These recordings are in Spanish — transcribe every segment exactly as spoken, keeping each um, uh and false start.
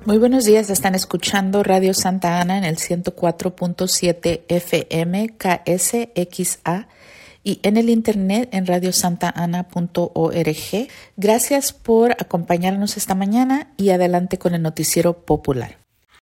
Muy buenos días, están escuchando Radio Santa Ana en el ciento cuatro punto siete F M K S X A y en el internet en radio santa ana punto org. Gracias por acompañarnos esta mañana y adelante con el noticiero popular.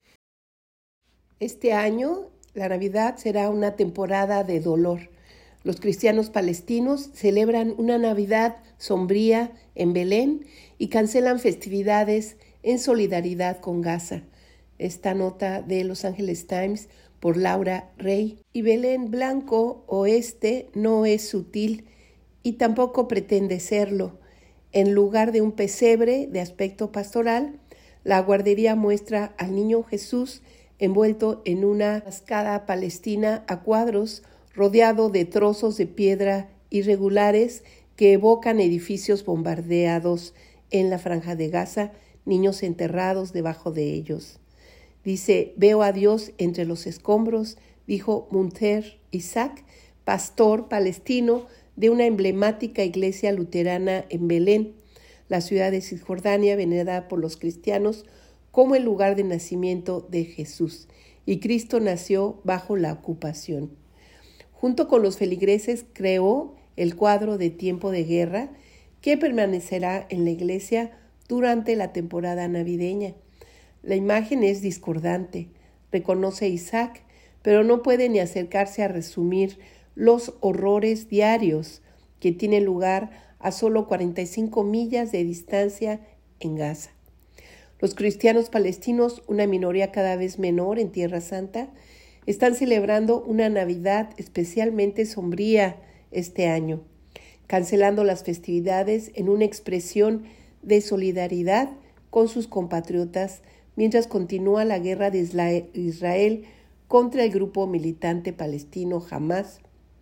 Este año la Navidad será una temporada de dolor. Los cristianos palestinos celebran una Navidad sombría en Belén y cancelan festividades en solidaridad con Gaza. Esta nota de Los Angeles Times por Laura Rey. Y Belén blanco oeste no es sutil y tampoco pretende serlo. En lugar de un pesebre de aspecto pastoral, la guardería muestra al niño Jesús envuelto en una cascada palestina a cuadros, rodeado de trozos de piedra irregulares que evocan edificios bombardeados en la Franja de Gaza, niños enterrados debajo de ellos. Dice, veo a Dios entre los escombros, dijo Munter Isaac, pastor palestino de una emblemática iglesia luterana en Belén, la ciudad de Cisjordania venerada por los cristianos como el lugar de nacimiento de Jesús. Y Cristo nació bajo la ocupación. Junto con los feligreses creó el cuadro de Tiempo de Guerra que permanecerá en la iglesia durante la temporada navideña. La imagen es discordante, reconoce Isaac, pero no puede ni acercarse a resumir los horrores diarios que tienen lugar a solo cuarenta y cinco millas de distancia en Gaza. Los cristianos palestinos, una minoría cada vez menor en Tierra Santa, están celebrando una Navidad especialmente sombría este año, cancelando las festividades en una expresión de solidaridad con sus compatriotas mientras continúa la guerra de Israel contra el grupo militante palestino Hamas.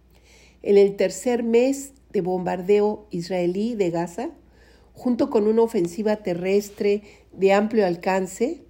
En el tercer mes de bombardeo israelí de Gaza, junto con una ofensiva terrestre de amplio alcance,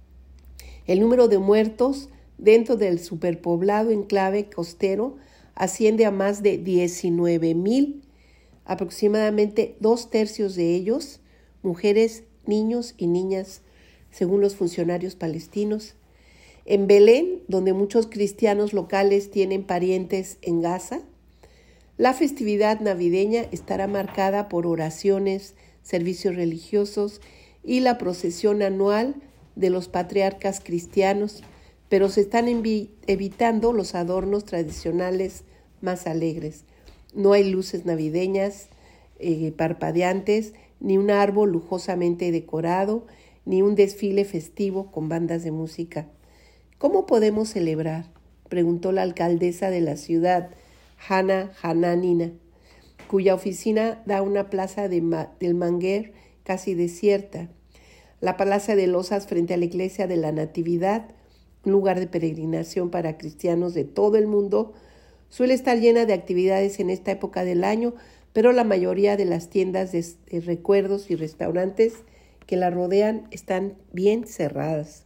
el número de muertos dentro del superpoblado enclave costero asciende a más de diecinueve mil, aproximadamente dos tercios de ellos mujeres, niños y niñas, según los funcionarios palestinos. En Belén, donde muchos cristianos locales tienen parientes en Gaza, la festividad navideña estará marcada por oraciones, servicios religiosos y la procesión anual de los patriarcas cristianos, pero se están evi- evitando los adornos tradicionales más alegres. No hay luces navideñas eh, parpadeantes, ni un árbol lujosamente decorado, ni un desfile festivo con bandas de música. ¿Cómo podemos celebrar?, preguntó la alcaldesa de la ciudad, Hannah Hananina, cuya oficina da una plaza de Ma- del Manguer casi desierta. La plaza de losas frente a la iglesia de la Natividad, un lugar de peregrinación para cristianos de todo el mundo, suele estar llena de actividades en esta época del año, pero la mayoría de las tiendas de, de recuerdos y restaurantes que la rodean están bien cerradas.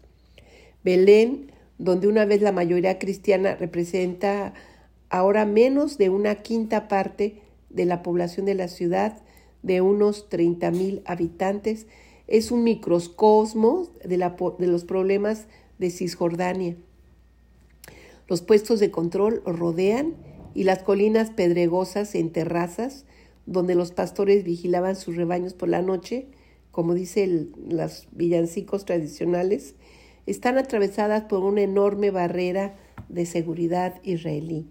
Belén, donde una vez la mayoría cristiana representa ahora menos de una quinta parte de la población de la ciudad, de unos treinta mil habitantes, es un microcosmos de, la, de los problemas de Cisjordania. Los puestos de control los rodean y las colinas pedregosas en terrazas, donde los pastores vigilaban sus rebaños por la noche, como dicen los villancicos tradicionales, están atravesadas por una enorme barrera de seguridad israelí.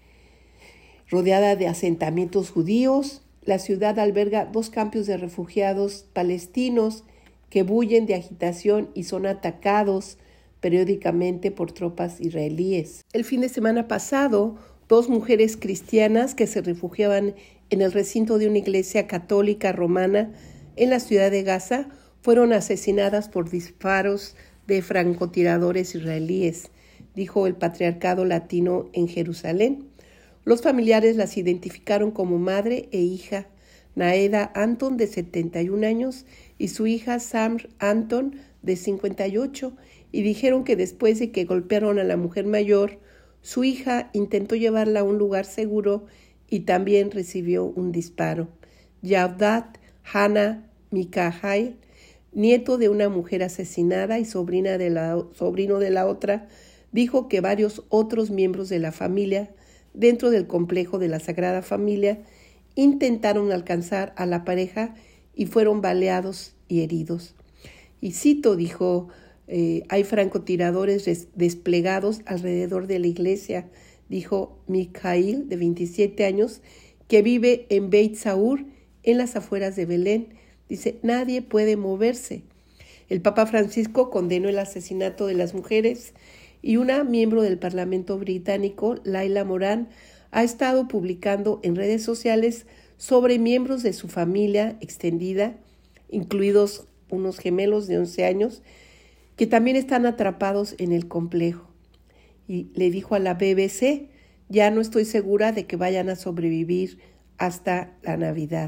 Rodeada de asentamientos judíos, la ciudad alberga dos campos de refugiados palestinos que bullen de agitación y son atacados periódicamente por tropas israelíes. El fin de semana pasado, dos mujeres cristianas que se refugiaban en el recinto de una iglesia católica romana en la ciudad de Gaza fueron asesinadas por disparos de francotiradores israelíes, dijo el Patriarcado Latino en Jerusalén. Los familiares las identificaron como madre e hija, Naeda Anton, de setenta y un años, y su hija Samr Anton, de cincuenta y ocho, y dijeron que después de que golpearon a la mujer mayor, su hija intentó llevarla a un lugar seguro y también recibió un disparo. Yavdat Hannah Mikhail nieto de una mujer asesinada y sobrina de la, sobrino de la otra, dijo que varios otros miembros de la familia, dentro del complejo de la Sagrada Familia, intentaron alcanzar a la pareja y fueron baleados y heridos. Y cito, dijo, eh, hay francotiradores des- desplegados alrededor de la iglesia, dijo Mikhail, de veintisiete años, que vive en Beit Saur, en las afueras de Belén. Dice, nadie puede moverse. El Papa Francisco condenó el asesinato de las mujeres y una miembro del Parlamento británico, Laila Moran, ha estado publicando en redes sociales sobre miembros de su familia extendida, incluidos unos gemelos de once años, que también están atrapados en el complejo. Y le dijo a la B B C, ya no estoy segura de que vayan a sobrevivir hasta la Navidad.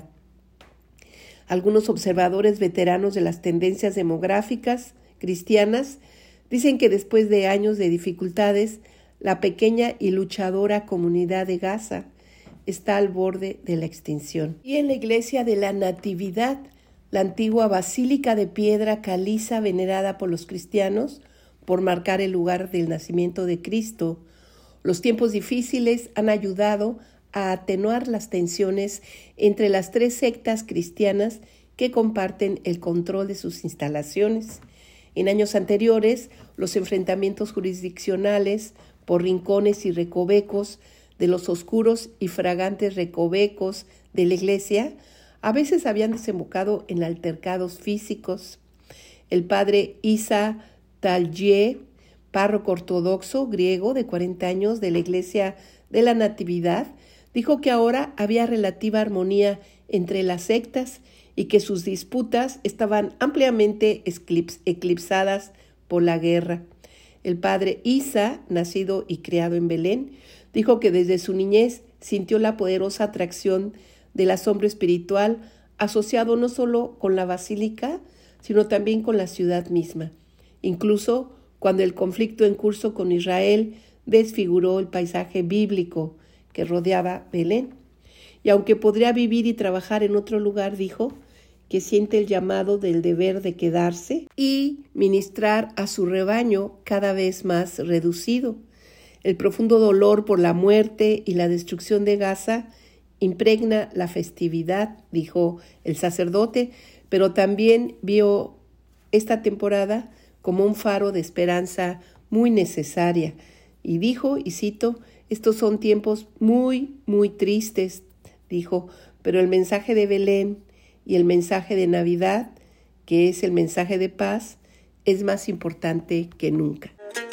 Algunos observadores veteranos de las tendencias demográficas cristianas dicen que después de años de dificultades, la pequeña y luchadora comunidad de Gaza está al borde de la extinción. Y en la iglesia de la Natividad, la antigua basílica de piedra caliza venerada por los cristianos por marcar el lugar del nacimiento de Cristo, los tiempos difíciles han ayudado a atenuar las tensiones entre las tres sectas cristianas que comparten el control de sus instalaciones. En años anteriores, los enfrentamientos jurisdiccionales por rincones y recovecos de los oscuros y fragantes recovecos de la iglesia a veces habían desembocado en altercados físicos. El padre Isa Talye, párroco ortodoxo griego de cuarenta años de la iglesia de la Natividad, dijo que ahora había relativa armonía entre las sectas y que sus disputas estaban ampliamente eclipsadas por la guerra. El padre Isa, nacido y criado en Belén, dijo que desde su niñez sintió la poderosa atracción del asombro espiritual asociado no solo con la basílica, sino también con la ciudad misma. Incluso cuando el conflicto en curso con Israel desfiguró el paisaje bíblico que rodeaba Belén. Y aunque podría vivir y trabajar en otro lugar, dijo que siente el llamado del deber de quedarse y ministrar a su rebaño cada vez más reducido. El profundo dolor por la muerte y la destrucción de Gaza impregna la festividad, dijo el sacerdote, pero también vio esta temporada como un faro de esperanza muy necesaria. Y dijo, y cito, estos son tiempos muy, muy tristes, dijo, pero el mensaje de Belén y el mensaje de Navidad, que es el mensaje de paz, es más importante que nunca.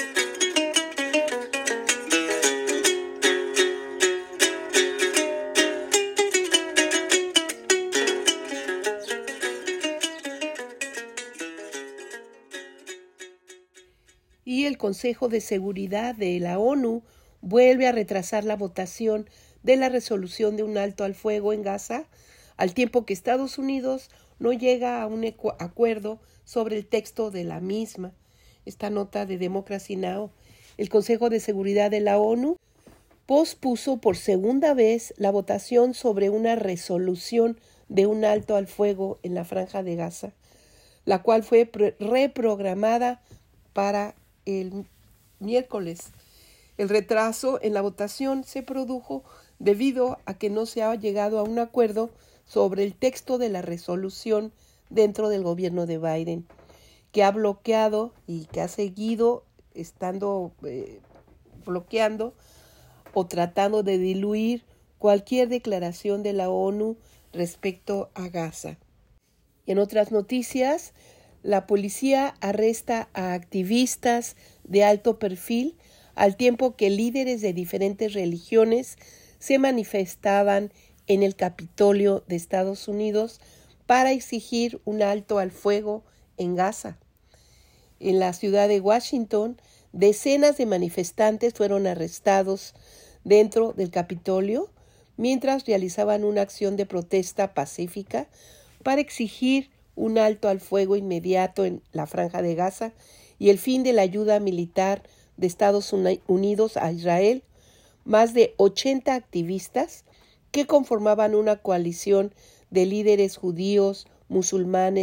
Y el Consejo de Seguridad de la ONU vuelve a retrasar la votación de la resolución de un alto al fuego en Gaza, al tiempo que Estados Unidos no llega a un acuerdo sobre el texto de la misma. Esta nota de Democracy Now! El Consejo de Seguridad de la ONU pospuso por segunda vez la votación sobre una resolución de un alto al fuego en la Franja de Gaza, la cual fue reprogramada para el miércoles. El retraso en la votación se produjo debido a que no se ha llegado a un acuerdo sobre el texto de la resolución dentro del gobierno de Biden, que ha bloqueado y que ha seguido estando eh, bloqueando o tratando de diluir cualquier declaración de la ONU respecto a Gaza. En otras noticias, la policía arresta a activistas de alto perfil al tiempo que líderes de diferentes religiones se manifestaban en el Capitolio de Estados Unidos para exigir un alto al fuego en Gaza. En la ciudad de Washington, decenas de manifestantes fueron arrestados dentro del Capitolio mientras realizaban una acción de protesta pacífica para exigir un alto al fuego inmediato en la Franja de Gaza y el fin de la ayuda militar de Estados Unidos a Israel. Más de ochenta activistas que conformaban una coalición de líderes judíos, musulmanes,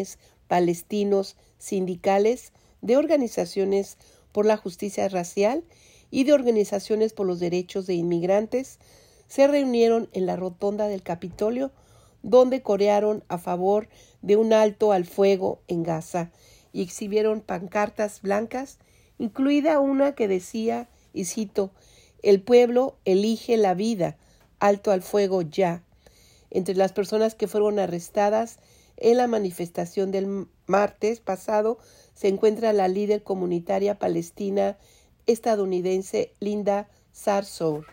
palestinos, sindicales, de organizaciones por la justicia racial y de organizaciones por los derechos de inmigrantes se reunieron en la rotonda del Capitolio, donde corearon a favor de un alto al fuego en Gaza y exhibieron pancartas blancas, incluida una que decía, y cito, «El pueblo elige la vida, alto al fuego ya». Entre las personas que fueron arrestadas en la manifestación del martes pasado se encuentra la líder comunitaria palestina estadounidense Linda Sarsour.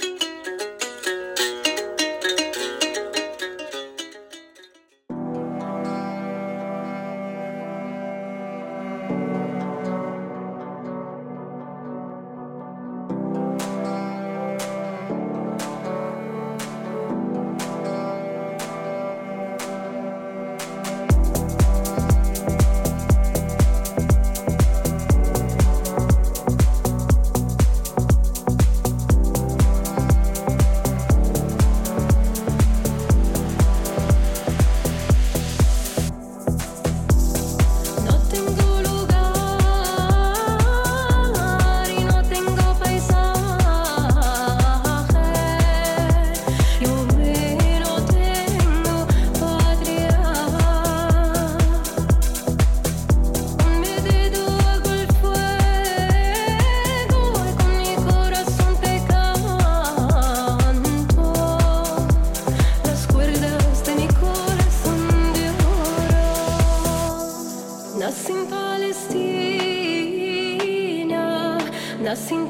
Nací en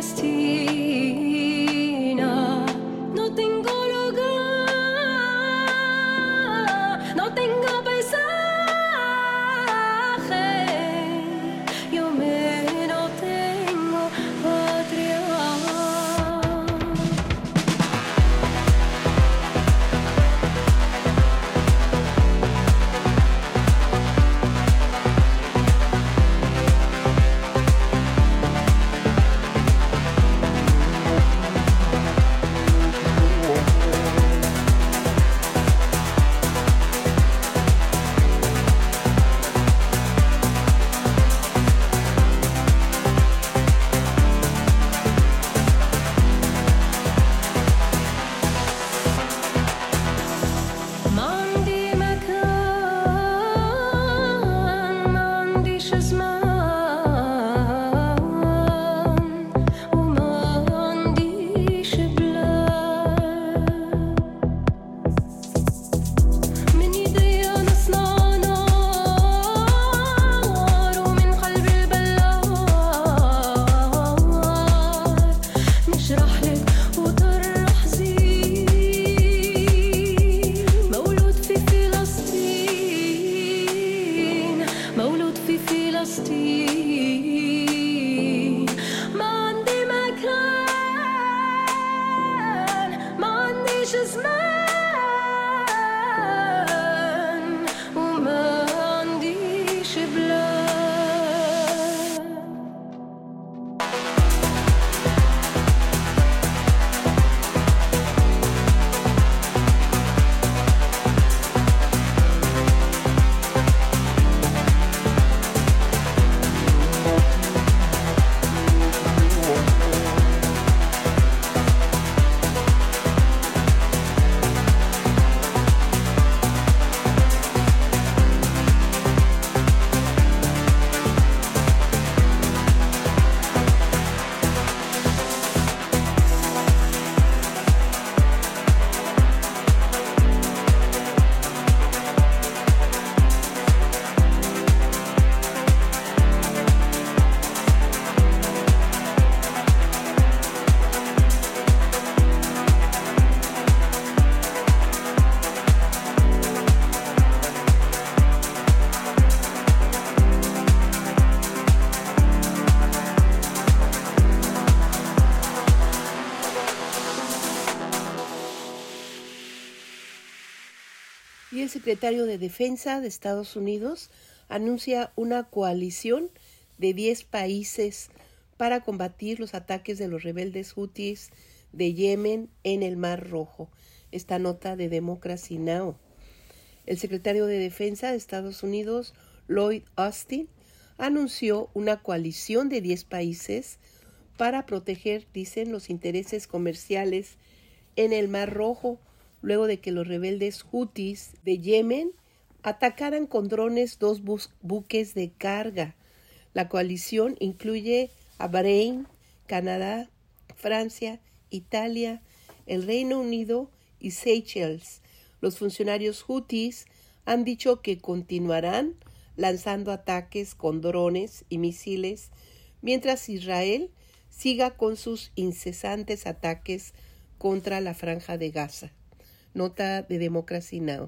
Palestina, no tengo lugar, no tengo paisaje, yo me no tengo patria. Y el secretario de Defensa de Estados Unidos anuncia una coalición de diez países para combatir los ataques de los rebeldes hutíes de Yemen en el Mar Rojo. Esta nota de Democracy Now! El secretario de Defensa de Estados Unidos, Lloyd Austin, anunció una coalición de diez países para proteger, dicen, los intereses comerciales en el Mar Rojo, luego de que los rebeldes hutis de Yemen atacaran con drones dos bu- buques de carga. La coalición incluye a Bahrein, Canadá, Francia, Italia, el Reino Unido y Seychelles. Los funcionarios hutis han dicho que continuarán lanzando ataques con drones y misiles mientras Israel siga con sus incesantes ataques contra la Franja de Gaza. Nota de Democracy Now!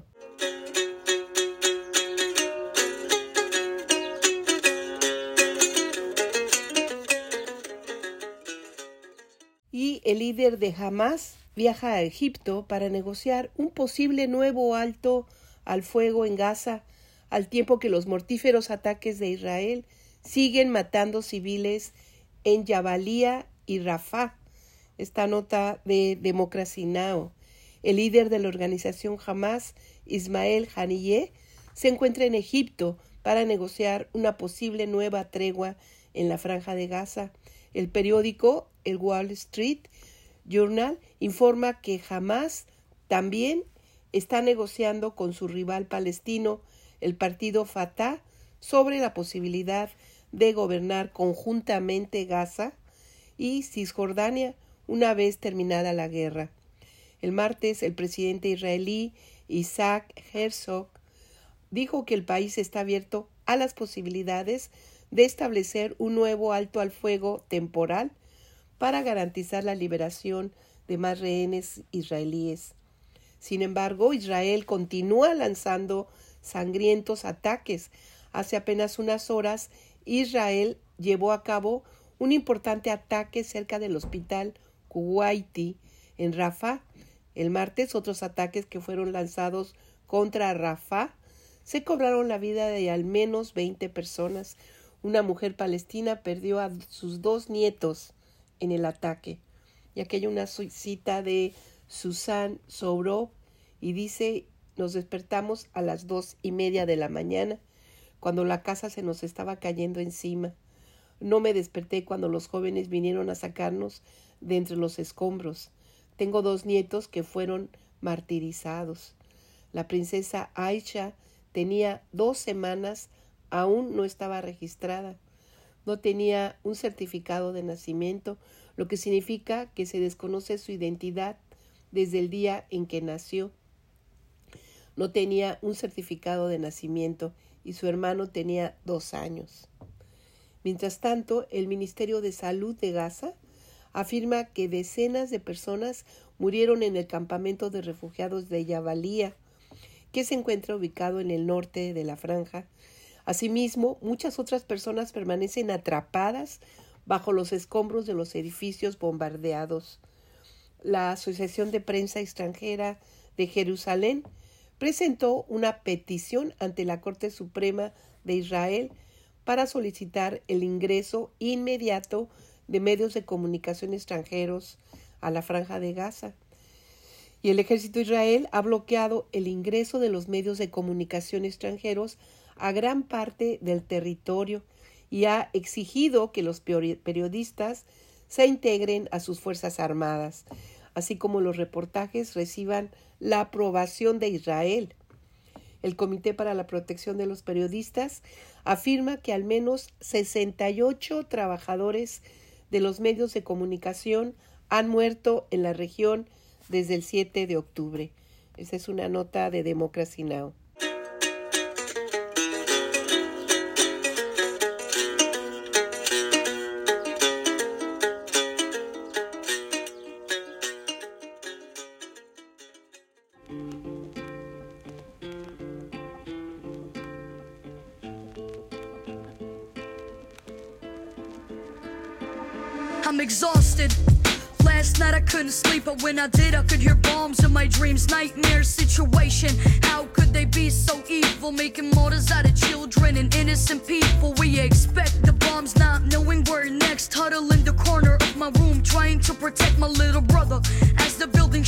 Y el líder de Hamas viaja a Egipto para negociar un posible nuevo alto al fuego en Gaza, al tiempo que los mortíferos ataques de Israel siguen matando civiles en Jabalía y Rafah. Esta nota de Democracy Now! El líder de la organización Hamas, Ismael Haniyeh, se encuentra en Egipto para negociar una posible nueva tregua en la Franja de Gaza. El periódico, el Wall Street Journal, informa que Hamas también está negociando con su rival palestino, el partido Fatah, sobre la posibilidad de gobernar conjuntamente Gaza y Cisjordania una vez terminada la guerra. El martes, el presidente israelí Isaac Herzog dijo que el país está abierto a las posibilidades de establecer un nuevo alto al fuego temporal para garantizar la liberación de más rehenes israelíes. Sin embargo, Israel continúa lanzando sangrientos ataques. Hace apenas unas horas, Israel llevó a cabo un importante ataque cerca del hospital Kuwaiti en Rafah. El martes, otros ataques que fueron lanzados contra Rafah se cobraron la vida de al menos veinte personas. Una mujer palestina perdió a sus dos nietos en el ataque. Y aquí hay una cita de Susan Sourov y dice: nos despertamos a las dos y media de la mañana cuando la casa se nos estaba cayendo encima. No me desperté cuando los jóvenes vinieron a sacarnos de entre los escombros. Tengo dos nietos que fueron martirizados. La princesa Aisha tenía dos semanas, aún no estaba registrada. No tenía un certificado de nacimiento, lo que significa que se desconoce su identidad desde el día en que nació. No tenía un certificado de nacimiento y su hermano tenía dos años. Mientras tanto, el Ministerio de Salud de Gaza afirma que decenas de personas murieron en el campamento de refugiados de Jabalía, que se encuentra ubicado en el norte de la franja. Asimismo, muchas otras personas permanecen atrapadas bajo los escombros de los edificios bombardeados. La Asociación de Prensa Extranjera de Jerusalén presentó una petición ante la Corte Suprema de Israel para solicitar el ingreso inmediato de medios de comunicación extranjeros a la Franja de Gaza. Y el ejército de Israel ha bloqueado el ingreso de los medios de comunicación extranjeros a gran parte del territorio y ha exigido que los periodistas se integren a sus fuerzas armadas, así como los reportajes reciban la aprobación de Israel. El Comité para la Protección de los Periodistas afirma que al menos sesenta y ocho trabajadores de los medios de comunicación han muerto en la región desde el siete de octubre. Esa es una nota de Democracy Now! I'm exhausted. Last night I couldn't sleep, but when I did I could hear bombs in my dreams. Nightmare situation, how could they be so evil, making martyrs out of children and innocent people? We expect the bombs, not knowing where next. Huddle in the corner of my room, trying to protect my little brother as the building shakes like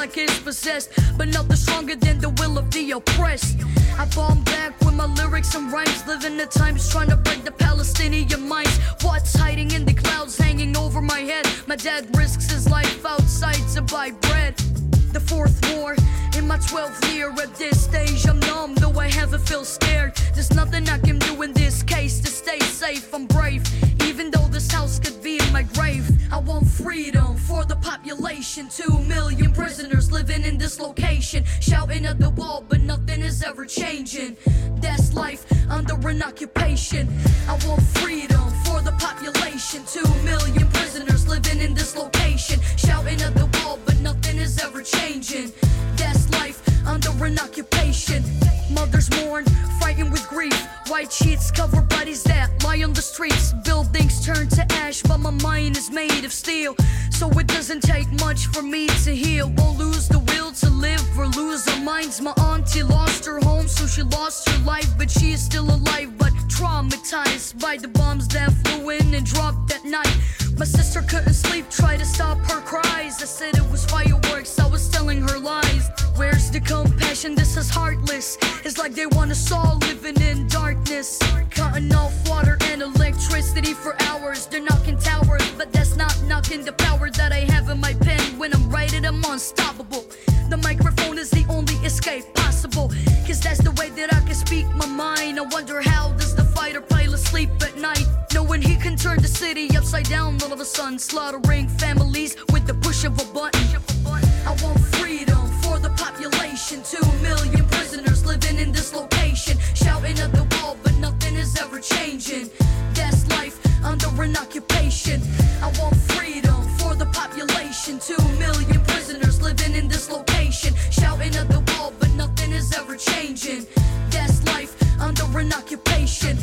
like it's possessed, but nothing stronger than the will of the oppressed. I bomb back with my lyrics and rhymes, living the times trying to break the Palestinian minds. What's hiding in the clouds hanging over my head? My dad risks his life outside to buy bread. The fourth war in my twelfth year. At this stage I'm numb, though I haven't feel scared. There's nothing I can do in this case to stay safe. I'm brave, even though this house could be in my grave. I want freedom for the population. Two million prisoners living in this location, shouting at the wall, but nothing is ever changing. That's life under an occupation. I want freedom for the population. Two million prisoners living in this location, shouting at the wall, but nothing is ever changing. That's life under an occupation. Mothers mourn, fighting with grief. White sheets cover bodies that lie on the streets. Buildings turn to ash, but my mind is made of steel. So it doesn't take much for me to heal. Won't lose the will to live or lose our minds. My auntie lost her home, so she lost her life. But she is still alive, but traumatized by the bombs that flew in and dropped that night. My sister couldn't sleep, tried to stop her cries. I said it was fireworks, I was telling her lies. Where's the compassion? This is heartless. It's like they want us all living in darkness, cutting off water and electricity for hours. They're knocking towers, but that's not knocking the power that I have in my pen. When I'm writing, I'm unstoppable. The microphone is the only escape possible, cause that's the way that I can speak my mind. I wonder how does the fighter pilot sleep at night, knowing he can turn the city upside down all of a sudden, slaughtering families with the push of a button. I want freedom for the population. Two million prisoners living in this location, shouting at the wall, but nothing is ever changing. That's life under an occupation. I want freedom for the population. Two million prisoners living in this location, shouting at the wall, but nothing is ever changing. That's life under an occupation.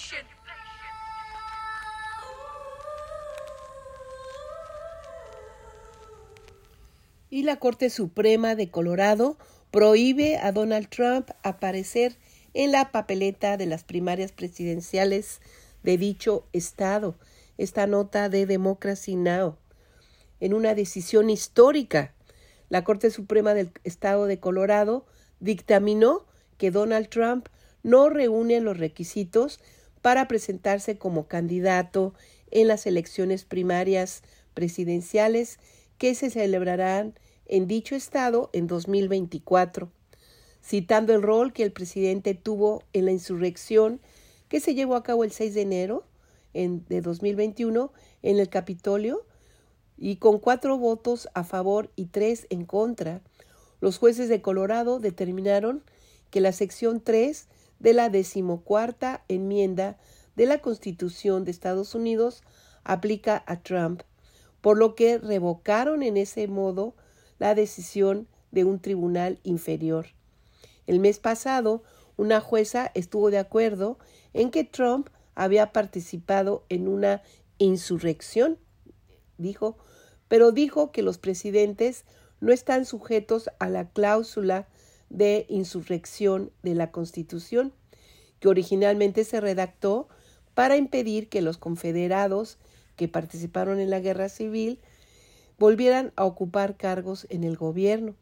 Y la Corte Suprema de Colorado prohíbe a Donald Trump aparecer en la papeleta de las primarias presidenciales de dicho estado. Esta nota de Democracy Now! En una decisión histórica, la Corte Suprema del estado de Colorado dictaminó que Donald Trump no reúne los requisitos para presentarse como candidato en las elecciones primarias presidenciales que se celebrarán en dicho estado en dos mil veinticuatro, citando el rol que el presidente tuvo en la insurrección que se llevó a cabo el seis de enero de dos mil veintiuno en el Capitolio, y con cuatro votos a favor y tres en contra, los jueces de Colorado determinaron que la sección tres de la decimocuarta enmienda de la Constitución de Estados Unidos aplica a Trump, por lo que revocaron en ese modo la decisión de un tribunal inferior. El mes pasado, una jueza estuvo de acuerdo en que Trump había participado en una insurrección, dijo, pero dijo que los presidentes no están sujetos a la cláusula de insurrección de la Constitución, que originalmente se redactó para impedir que los confederados que participaron en la guerra civil volvieran a ocupar cargos en el gobierno.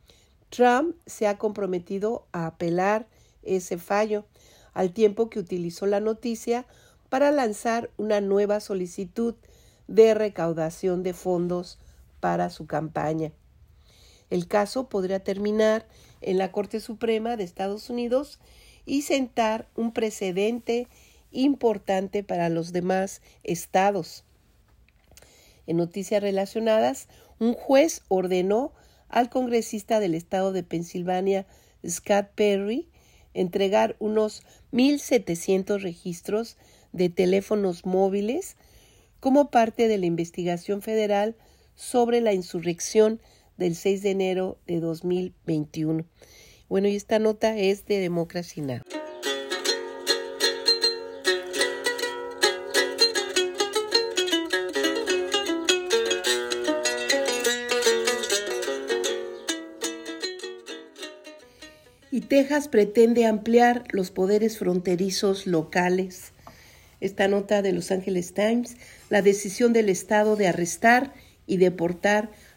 Trump se ha comprometido a apelar ese fallo, al tiempo que utilizó la noticia para lanzar una nueva solicitud de recaudación de fondos para su campaña. El caso podría terminar en la Corte Suprema de Estados Unidos y sentar un precedente importante para los demás estados. En noticias relacionadas, un juez ordenó al congresista del estado de Pensilvania, Scott Perry, entregar unos mil setecientos registros de teléfonos móviles como parte de la investigación federal sobre la insurrección del seis de enero de dos mil veintiuno. Bueno, y esta nota es de Democracy Now! Y Texas pretende ampliar los poderes fronterizos locales. Esta nota de Los Angeles Times, la decisión del estado de arrestar y deportar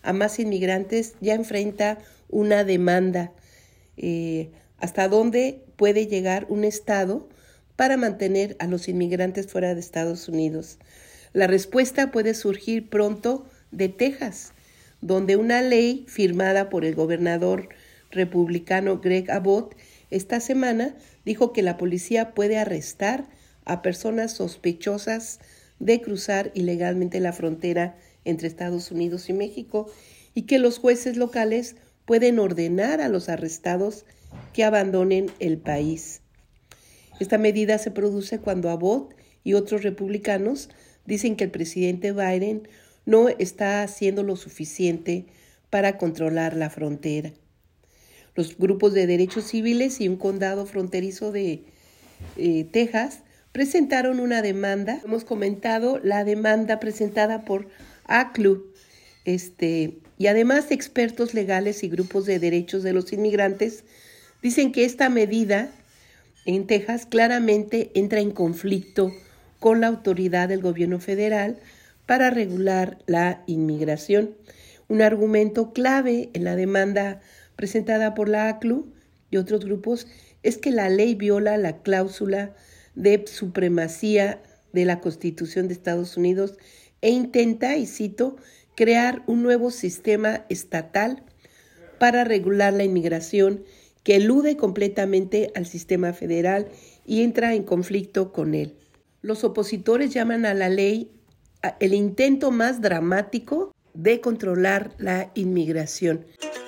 a más inmigrantes ya enfrenta una demanda. Eh, ¿Hasta dónde puede llegar un Estado para mantener a los inmigrantes fuera de Estados Unidos? La respuesta puede surgir pronto de Texas, donde una ley firmada por el gobernador republicano Greg Abbott esta semana dijo que la policía puede arrestar a personas sospechosas de cruzar ilegalmente la frontera entre Estados Unidos y México y que los jueces locales pueden ordenar a los arrestados que abandonen el país. Esta medida se produce cuando Abbott y otros republicanos dicen que el presidente Biden no está haciendo lo suficiente para controlar la frontera. Los grupos de derechos civiles y un condado fronterizo de eh, Texas presentaron una demanda. Hemos comentado la demanda presentada por A C L U, este, y además expertos legales y grupos de derechos de los inmigrantes dicen que esta medida en Texas claramente entra en conflicto con la autoridad del gobierno federal para regular la inmigración. Un argumento clave en la demanda presentada por la A C L U y otros grupos es que la ley viola la cláusula de supremacía de la Constitución de Estados Unidos e intenta, y cito, crear un nuevo sistema estatal para regular la inmigración que elude completamente al sistema federal y entra en conflicto con él. Los opositores llaman a la ley el intento más dramático de controlar la inmigración.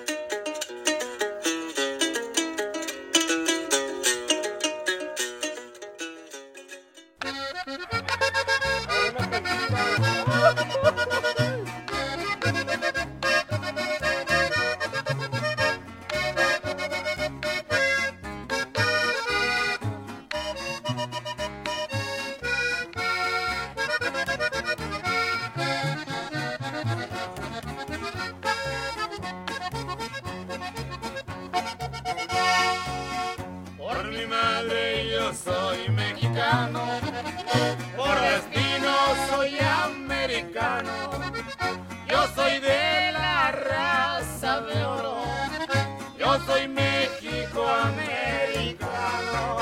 Soy mexicano, por destino soy americano. Yo soy de la raza de oro, yo soy México-americano.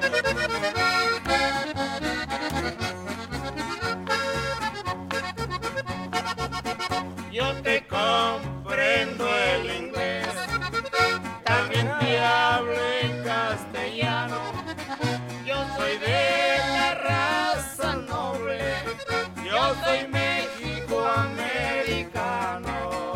Yo te comprendo el inglés, también te hablo en castellano. Yo soy de la raza noble, yo soy México-americano.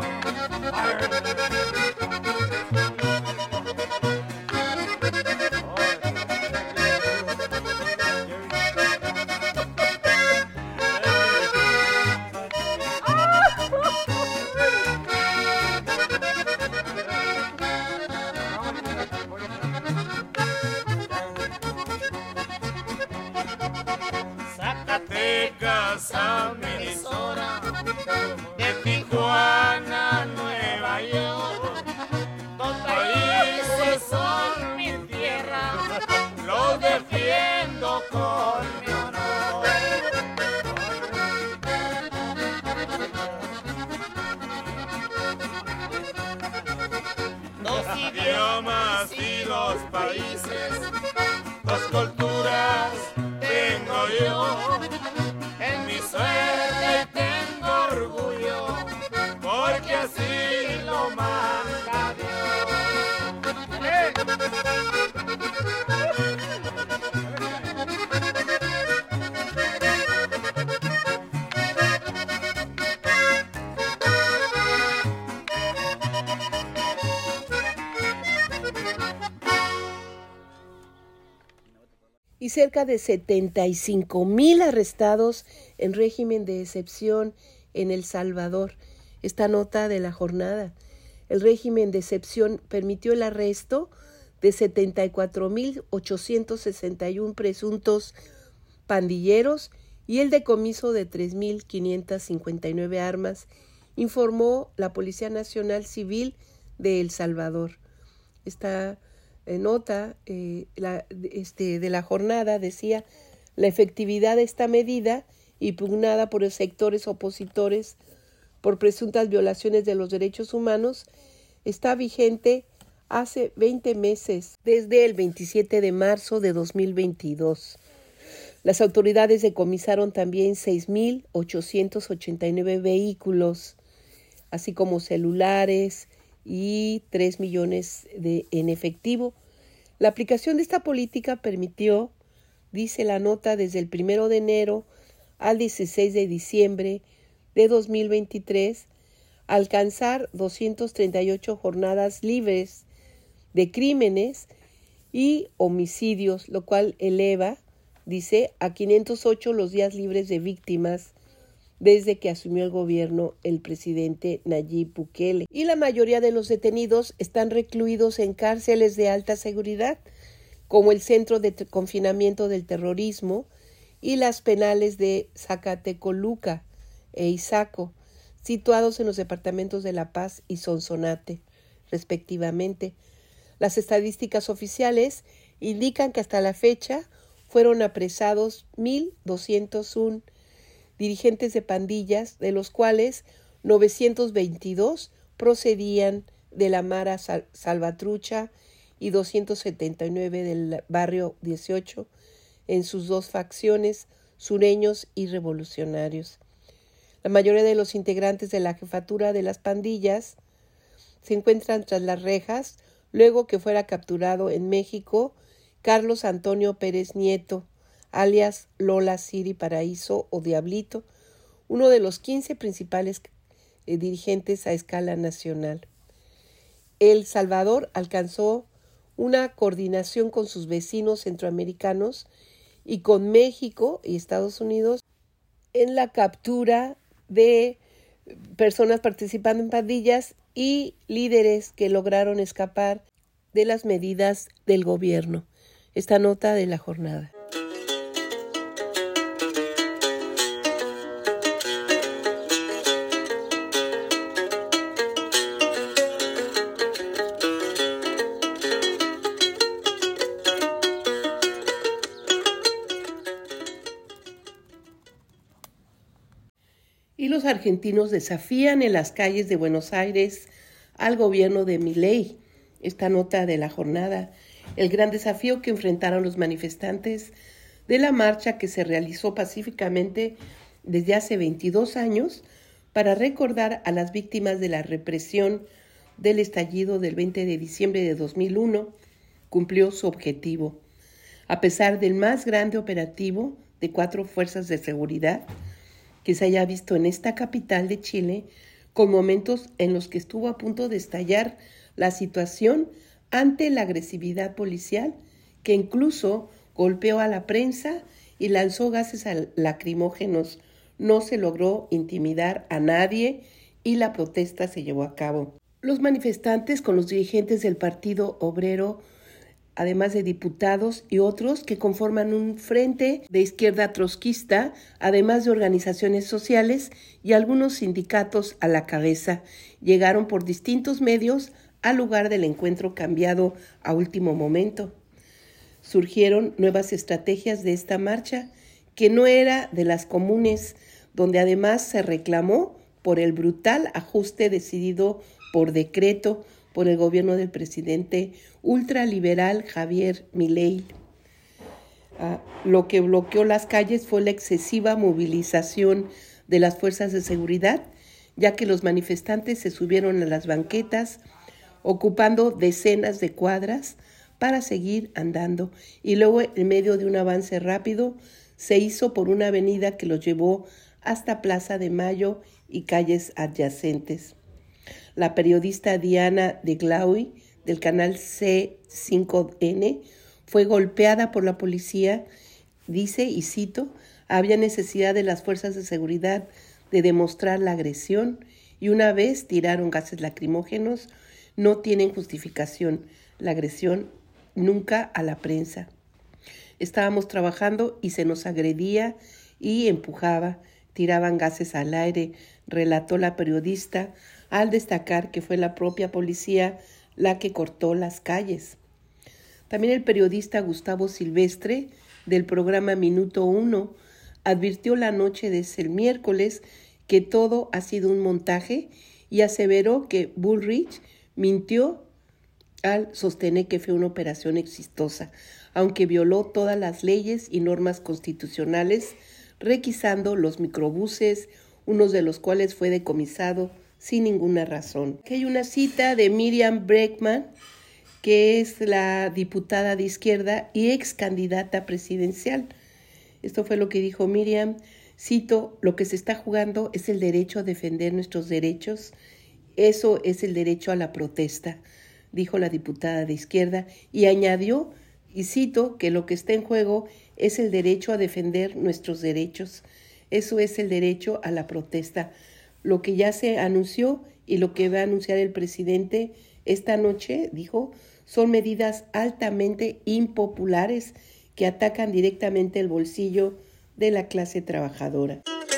Zacatecas a Minnesota, de Tijuana a Nueva York, dos países son mi tierra, los defiendo con mi honor. Dos idiomas y dos países, dos culturas tengo yo, en mi suerte tengo orgullo, porque así lo manda Dios. ¡Eh! Y cerca de setenta y cinco mil arrestados en régimen de excepción en El Salvador. Esta nota de la jornada. El régimen de excepción permitió el arresto de setenta y cuatro mil ochocientos sesenta y uno presuntos pandilleros y el decomiso de tres mil quinientas cincuenta y nueve armas, informó la Policía Nacional Civil de El Salvador. Esta Eh, nota eh, la, este, de la jornada decía: la efectividad de esta medida, impugnada por los sectores opositores por presuntas violaciones de los derechos humanos está vigente hace veinte meses, desde el veintisiete de marzo de dos mil veintidós. Las autoridades decomisaron también seis mil ochocientos ochenta y nueve vehículos, así como celulares y tres millones de, en efectivo. La aplicación de esta política permitió, dice la nota, desde el primero de enero al dieciséis de diciembre de dos mil veintitrés, alcanzar doscientas treinta y ocho jornadas libres de crímenes y homicidios, lo cual eleva, dice, a quinientos ocho los días libres de víctimas desde que asumió el gobierno el presidente Nayib Bukele. Y la mayoría de los detenidos están recluidos en cárceles de alta seguridad, como el Centro de Confinamiento del Terrorismo y las penales de Zacatecoluca e Izaco, situados en los departamentos de La Paz y Sonsonate, respectivamente. Las estadísticas oficiales indican que hasta la fecha fueron apresados mil doscientos uno dirigentes de pandillas, de los cuales novecientos veintidós procedían de la Mara Sal- Salvatrucha y doscientos setenta y nueve del barrio dieciocho, en sus dos facciones, sureños y revolucionarios. La mayoría de los integrantes de la jefatura de las pandillas se encuentran tras las rejas, luego que fuera capturado en México Carlos Antonio Pérez Nieto, alias Lola Siri Paraíso o Diablito, uno de los quince principales eh, dirigentes a escala nacional. El Salvador alcanzó una coordinación con sus vecinos centroamericanos y con México y Estados Unidos en la captura de personas participando en pandillas y líderes que lograron escapar de las medidas del gobierno. Esta nota de la jornada. Y los argentinos desafían en las calles de Buenos Aires al gobierno de Milei. Esta nota de la jornada. El gran desafío que enfrentaron los manifestantes de la marcha que se realizó pacíficamente desde hace veintidós años para recordar a las víctimas de la represión del estallido del veinte de diciembre de dos mil uno, cumplió su objetivo. A pesar del más grande operativo de cuatro fuerzas de seguridad que se haya visto en esta capital de Chile, con momentos en los que estuvo a punto de estallar la situación ante la agresividad policial, que incluso golpeó a la prensa y lanzó gases lacrimógenos. No se logró intimidar a nadie y la protesta se llevó a cabo. Los manifestantes con los dirigentes del Partido Obrero, además de diputados y otros que conforman un frente de izquierda trotskista, además de organizaciones sociales y algunos sindicatos a la cabeza, llegaron por distintos medios al lugar del encuentro cambiado a último momento. Surgieron nuevas estrategias de esta marcha, que no era de las comunes, donde además se reclamó por el brutal ajuste decidido por decreto por el gobierno del presidente ultraliberal Javier Milei. Ah, lo que bloqueó las calles fue la excesiva movilización de las fuerzas de seguridad, ya que los manifestantes se subieron a las banquetas, ocupando decenas de cuadras para seguir andando, y luego, en medio de un avance rápido, se hizo por una avenida que los llevó hasta Plaza de Mayo y calles adyacentes. La periodista Diana de Glauy, del canal C cinco N, fue golpeada por la policía. Dice, y cito, había necesidad de las fuerzas de seguridad de demostrar la agresión y una vez tiraron gases lacrimógenos. No tienen justificación la agresión nunca a la prensa. Estábamos trabajando y se nos agredía y empujaba, tiraban gases al aire, relató la periodista, al destacar que fue la propia policía la que cortó las calles. También el periodista Gustavo Silvestre, del programa Minuto Uno, advirtió la noche de ese miércoles que todo ha sido un montaje y aseveró que Bullrich mintió al sostener que fue una operación exitosa, aunque violó todas las leyes y normas constitucionales, requisando los microbuses, uno de los cuales fue decomisado sin ninguna razón. Aquí hay una cita de Miriam Bregman, que es la diputada de izquierda y ex candidata presidencial. Esto fue lo que dijo Miriam. Cito: lo que se está jugando es el derecho a defender nuestros derechos. Eso es el derecho a la protesta, dijo la diputada de izquierda, y añadió, y cito, que lo que está en juego es el derecho a defender nuestros derechos. Eso es el derecho a la protesta. Lo que ya se anunció y lo que va a anunciar el presidente esta noche, dijo, son medidas altamente impopulares que atacan directamente el bolsillo de la clase trabajadora.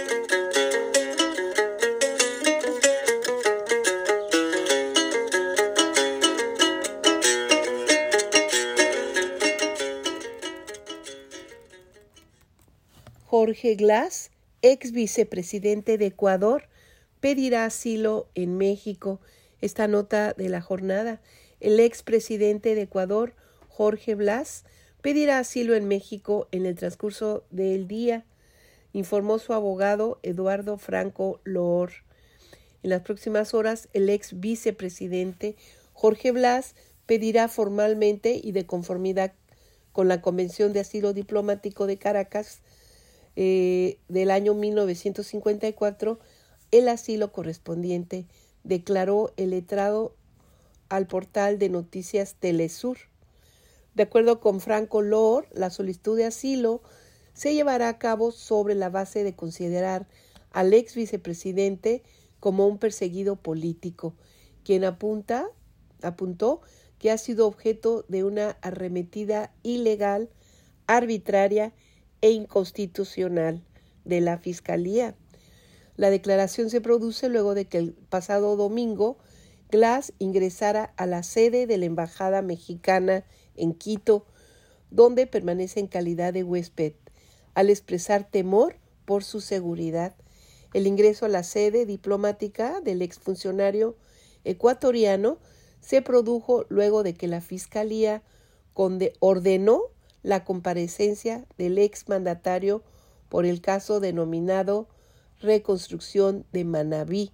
Jorge Glass, ex vicepresidente de Ecuador, pedirá asilo en México. Esta nota de la jornada: el expresidente de Ecuador, Jorge Glass, pedirá asilo en México en el transcurso del día, informó su abogado Eduardo Franco Loor. En las próximas horas, el ex vicepresidente Jorge Glass pedirá formalmente y de conformidad con la Convención de Asilo Diplomático de Caracas eh, del año mil novecientos cincuenta y cuatro el asilo correspondiente, declaró el letrado al portal de noticias Telesur. De acuerdo con Franco Loor, la solicitud de asilo se llevará a cabo sobre la base de considerar al ex vicepresidente como un perseguido político, quien apunta, apuntó que ha sido objeto de una arremetida ilegal, arbitraria e inconstitucional de la Fiscalía. La declaración se produce luego de que el pasado domingo Glass ingresara a la sede de la Embajada Mexicana en Quito, donde permanece en calidad de huésped, al expresar temor por su seguridad. El ingreso a la sede diplomática del exfuncionario ecuatoriano se produjo luego de que la Fiscalía ordenó la comparecencia del exmandatario por el caso denominado Reconstrucción de Manabí.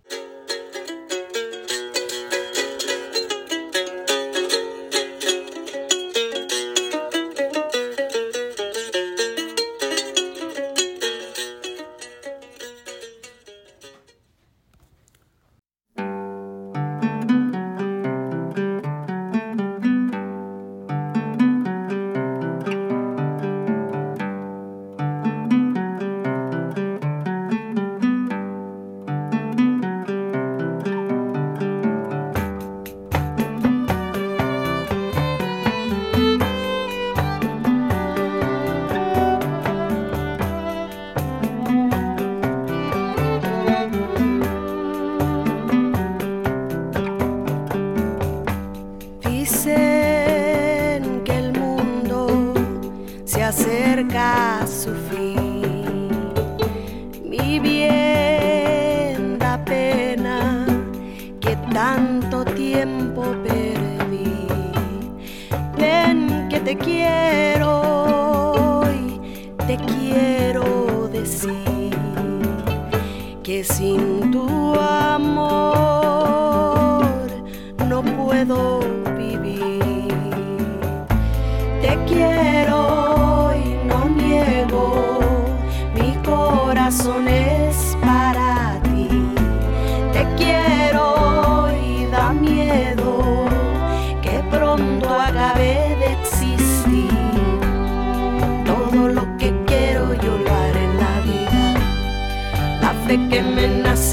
acerca a su fin. Mi bien da pena que tanto tiempo perdí. Ven que te quiero y te quiero decir que sin tu amor no puedo vivir. Te quiero y no niego, mi corazón es para ti. Te quiero y da miedo que pronto acabe de existir. Todo lo que quiero yo lo haré en la vida. La fe que me nace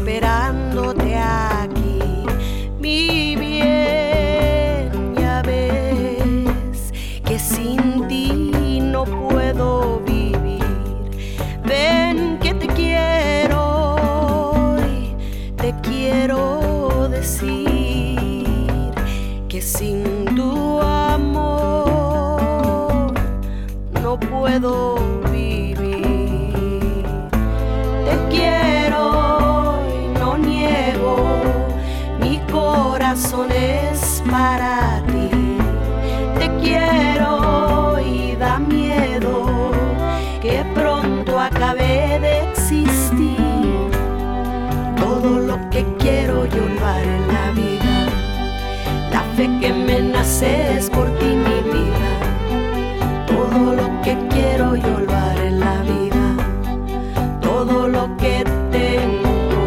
esperándote aquí, mi bien, ya ves que sin ti no puedo vivir. Ven que te quiero y te quiero decir que sin tu amor no puedo vivir. Te quiero y no niego, mi corazón es para ti. Te quiero y da miedo que pronto acabe de existir. Todo lo que quiero yo lo haré en la vida. La fe que me nace es por ti, mi vida. Todo lo que quiero yo lo haré en la vida. Todo lo que tengo,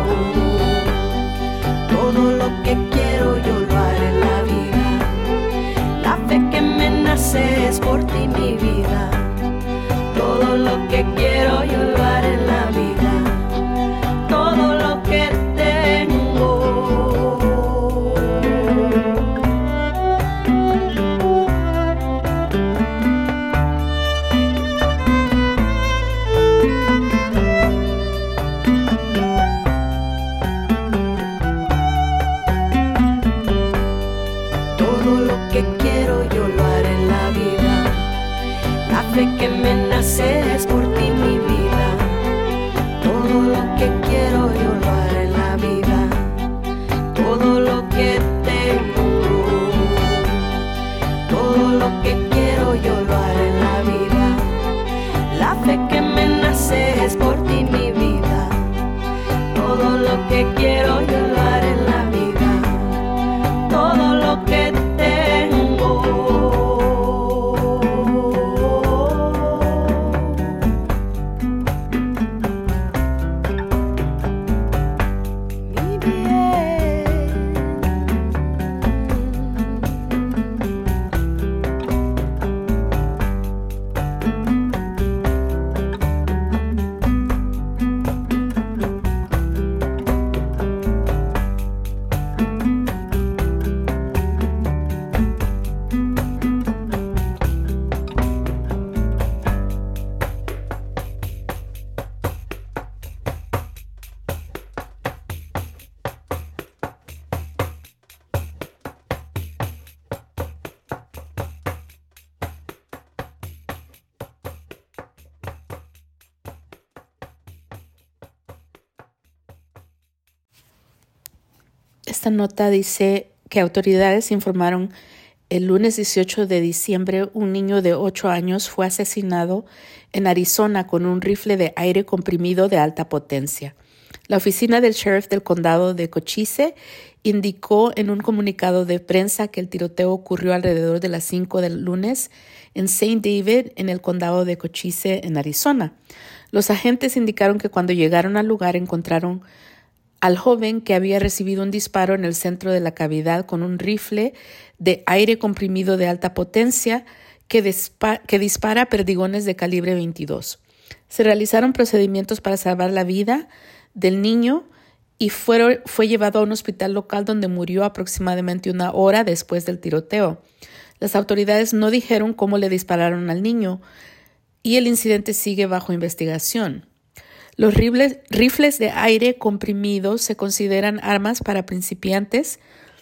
todo lo que quiero yo lo haré en la vida. La fe que me nace es por ti, mi vida. Todo lo que quiero yo lo haré en la vida. Todo lo que tengo. Todo lo que quiero yo lo haré en la vida. La fe que me nace es por ti, mi vida. Todo lo que quiero yo lo haré en la vida. Todo lo que tengo, todo lo que quiero yo lo haré en la vida. La fe que me nace es por ti, mi vida. Todo lo que quiero yo lo haré en la vida. Todo lo que tengo. Mi bien. Esta nota dice que autoridades informaron el lunes dieciocho de diciembre un niño de ocho años fue asesinado en Arizona con un rifle de aire comprimido de alta potencia. La oficina del sheriff del condado de Cochise indicó en un comunicado de prensa que el tiroteo ocurrió alrededor de las cinco del lunes en Saint David, en el condado de Cochise, en Arizona. Los agentes indicaron que cuando llegaron al lugar encontraron al joven que había recibido un disparo en el centro de la cavidad con un rifle de aire comprimido de alta potencia que, dispa- que dispara perdigones de calibre veintidós. Se realizaron procedimientos para salvar la vida del niño y fue, fue llevado a un hospital local donde murió aproximadamente una hora después del tiroteo. Las autoridades no dijeron cómo le dispararon al niño y el incidente sigue bajo investigación. Los rifles, rifles de aire comprimido se consideran armas para principiantes,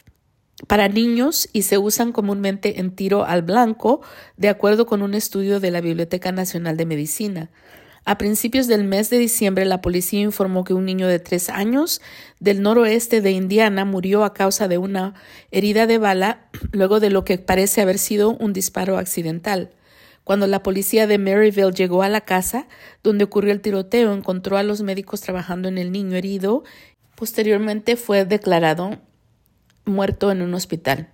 para niños y se usan comúnmente en tiro al blanco, de acuerdo con un estudio de la Biblioteca Nacional de Medicina. A principios del mes de diciembre, la policía informó que un niño de tres años del noroeste de Indiana murió a causa de una herida de bala, luego de lo que parece haber sido un disparo accidental. Cuando la policía de Maryville llegó a la casa donde ocurrió el tiroteo, encontró a los médicos trabajando en el niño herido. Posteriormente fue declarado muerto en un hospital.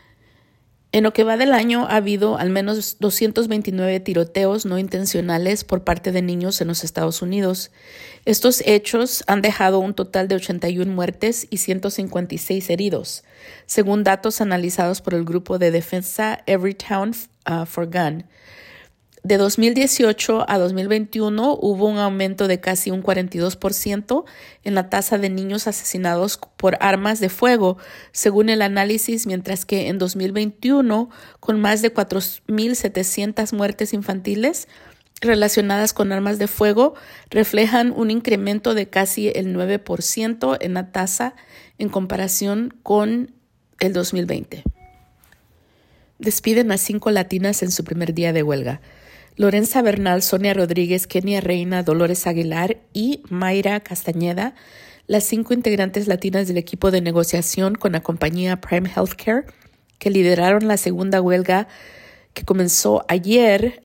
En lo que va del año ha habido al menos doscientos veintinueve tiroteos no intencionales por parte de niños en los Estados Unidos. Estos hechos han dejado un total de ochenta y una muertes y ciento cincuenta y seis heridos, según datos analizados por el grupo de defensa Everytown uh, for Gun. De dos mil dieciocho a dos mil veintiuno hubo un aumento de casi un cuarenta y dos por ciento en la tasa de niños asesinados por armas de fuego, según el análisis, mientras que en dos mil veintiuno, con más de cuatro mil setecientas muertes infantiles relacionadas con armas de fuego, reflejan un incremento de casi el nueve por ciento en la tasa en comparación con el dos mil veinte. Despiden a cinco latinas en su primer día de huelga. Lorenza Bernal, Sonia Rodríguez, Kenia Reina, Dolores Aguilar y Mayra Castañeda, las cinco integrantes latinas del equipo de negociación con la compañía Prime Healthcare, que lideraron la segunda huelga que comenzó ayer,